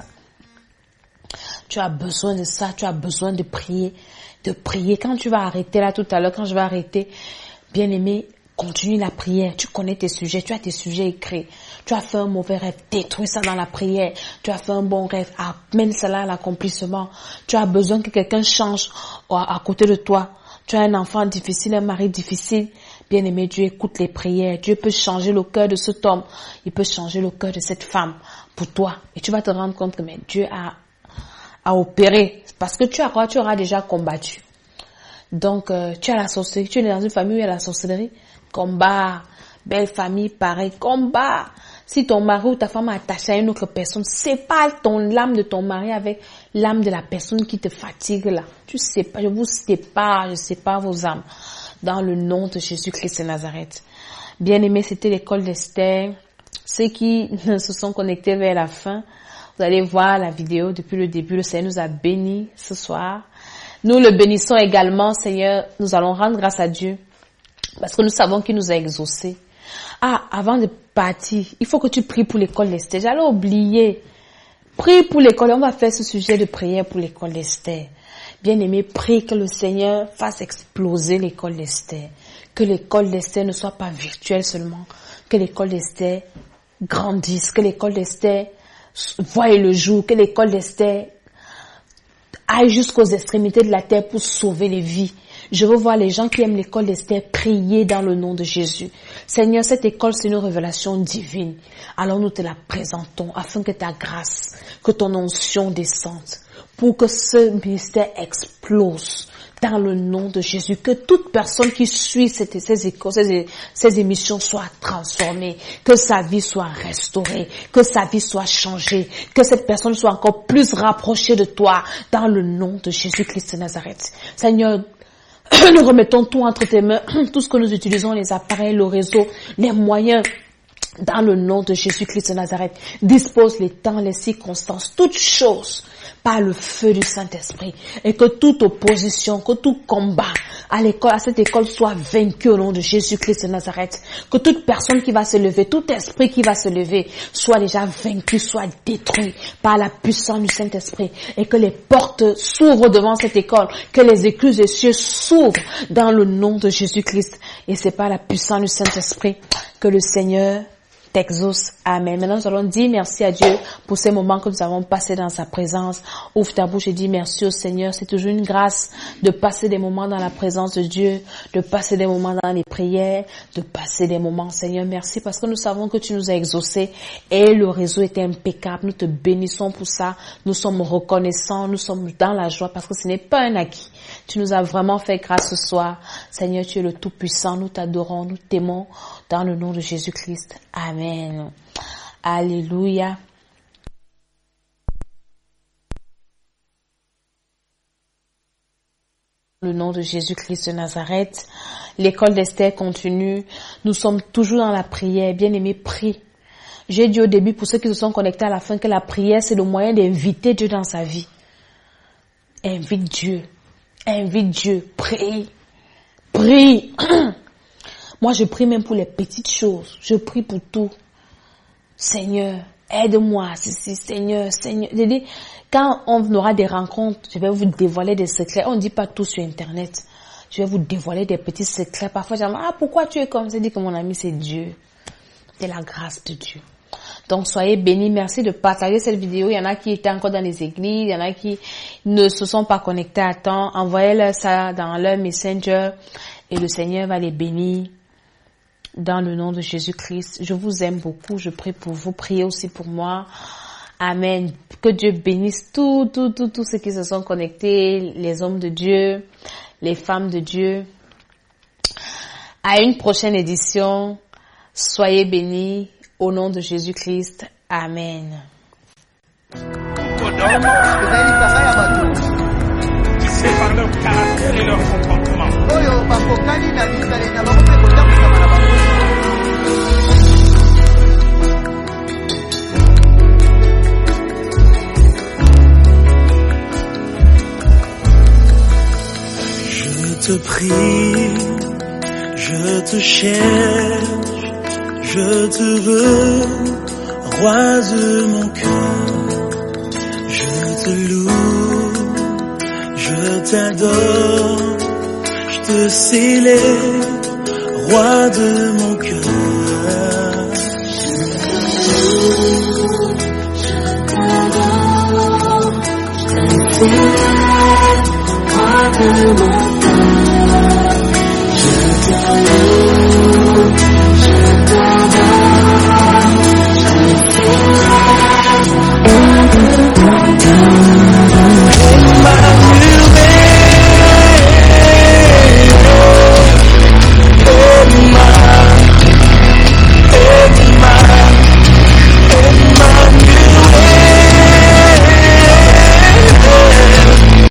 Tu as besoin de ça. Tu as besoin de prier. De prier. Quand tu vas arrêter là tout à l'heure, quand je vais arrêter, bien aimé, continue la prière. Tu connais tes sujets. Tu as tes sujets écrits. Tu as fait un mauvais rêve. Détruis ça dans la prière. Tu as fait un bon rêve. Amène cela à l'accomplissement. Tu as besoin que quelqu'un change à côté de toi. Tu as un enfant difficile, un mari difficile. Bien-aimé, Dieu écoute les prières. Dieu peut changer le cœur de cet homme. Il peut changer le cœur de cette femme pour toi. Et tu vas te rendre compte que mais Dieu a opéré. Parce que tu auras déjà combattu. Donc, tu as la sorcellerie. Tu es dans une famille où il y a la sorcellerie. Combat. Belle famille, pareil. Combat. Si ton mari ou ta femme est attachée à une autre personne, sépare l'âme de ton mari avec l'âme de la personne qui te fatigue là. Tu sais pas, je sépare vos âmes. Dans le nom de Jésus-Christ de Nazareth. Bien-aimés, c'était l'école d'Esther. Ceux qui se sont connectés vers la fin, vous allez voir la vidéo depuis le début. Le Seigneur nous a bénis ce soir. Nous le bénissons également, Seigneur. Nous allons rendre grâce à Dieu parce que nous savons qu'il nous a exaucés. Avant de partir, il faut que tu pries pour l'école d'Esther. J'allais oublier. Prie pour l'école. On va faire ce sujet de prière pour l'école d'Esther. Bien-aimé, prie que le Seigneur fasse exploser l'école d'Esther. Que l'école d'Esther ne soit pas virtuelle seulement. Que l'école d'Esther grandisse. Que l'école d'Esther voie le jour. Que l'école d'Esther aille jusqu'aux extrémités de la terre pour sauver les vies. Je veux voir les gens qui aiment l'école d'Esther prier dans le nom de Jésus. Seigneur, cette école, c'est une révélation divine. Alors nous te la présentons afin que ta grâce, que ton onction descende pour que ce ministère explose dans le nom de Jésus. Que toute personne qui suit ces émissions soit transformée, que sa vie soit restaurée, que sa vie soit changée, que cette personne soit encore plus rapprochée de toi dans le nom de Jésus-Christ de Nazareth. Seigneur, nous remettons tout entre tes mains, tout ce que nous utilisons, les appareils, le réseau, les moyens, dans le nom de Jésus-Christ de Nazareth. Dispose les temps, les circonstances, toutes choses par le feu du Saint-Esprit. Et que toute opposition, que tout combat à cette école soit vaincu au nom de Jésus-Christ de Nazareth. Que toute personne qui va se lever, tout esprit qui va se lever, soit déjà vaincu, soit détruit par la puissance du Saint-Esprit. Et que les portes s'ouvrent devant cette école, que les écluses des cieux s'ouvrent dans le nom de Jésus-Christ. Et c'est par la puissance du Saint-Esprit que le Seigneur t'exauce. Amen. Maintenant, nous allons dire merci à Dieu pour ces moments que nous avons passés dans sa présence. Ouvre ta bouche et dis merci au Seigneur. C'est toujours une grâce de passer des moments dans la présence de Dieu, de passer des moments dans les prières, de passer des moments, Seigneur, merci parce que nous savons que tu nous as exaucés et le réseau était impeccable. Nous te bénissons pour ça. Nous sommes reconnaissants. Nous sommes dans la joie parce que ce n'est pas un acquis. Tu nous as vraiment fait grâce ce soir. Seigneur, tu es le Tout-Puissant. Nous t'adorons, nous t'aimons dans le nom de Jésus-Christ. Amen. Alléluia. Le nom de Jésus-Christ de Nazareth. L'école d'Esther continue. Nous sommes toujours dans la prière. Bien-aimés, prie. J'ai dit au début, pour ceux qui se sont connectés à la fin, que la prière, c'est le moyen d'inviter Dieu dans sa vie. Invite Dieu. Invite Dieu. Prie. Prie. Moi, je prie même pour les petites choses. Je prie pour tout. Seigneur, aide-moi. Seigneur. Je dis, quand on aura des rencontres, je vais vous dévoiler des secrets. On ne dit pas tout sur Internet. Je vais vous dévoiler des petits secrets. Parfois, je dis, pourquoi tu es comme ça? Je dis que mon ami, c'est Dieu. C'est la grâce de Dieu. Donc, soyez bénis. Merci de partager cette vidéo. Il y en a qui étaient encore dans les églises. Il y en a qui ne se sont pas connectés à temps. Envoyez-leur ça dans leur Messenger et le Seigneur va les bénir. Dans le nom de Jésus-Christ, je vous aime beaucoup. Je prie pour vous. Priez aussi pour moi. Amen. Que Dieu bénisse tous ceux qui se sont connectés, les hommes de Dieu, les femmes de Dieu. À une prochaine édition. Soyez bénis au nom de Jésus-Christ. Amen. C'est par leur caractère et leur comportement. Je te prie, je te cherche, je te veux, roi de mon cœur. Je te loue, je t'adore, je te célèbre, roi de mon cœur. Je t'adore, je te célèbre, roi de mon cœur. Je te loue.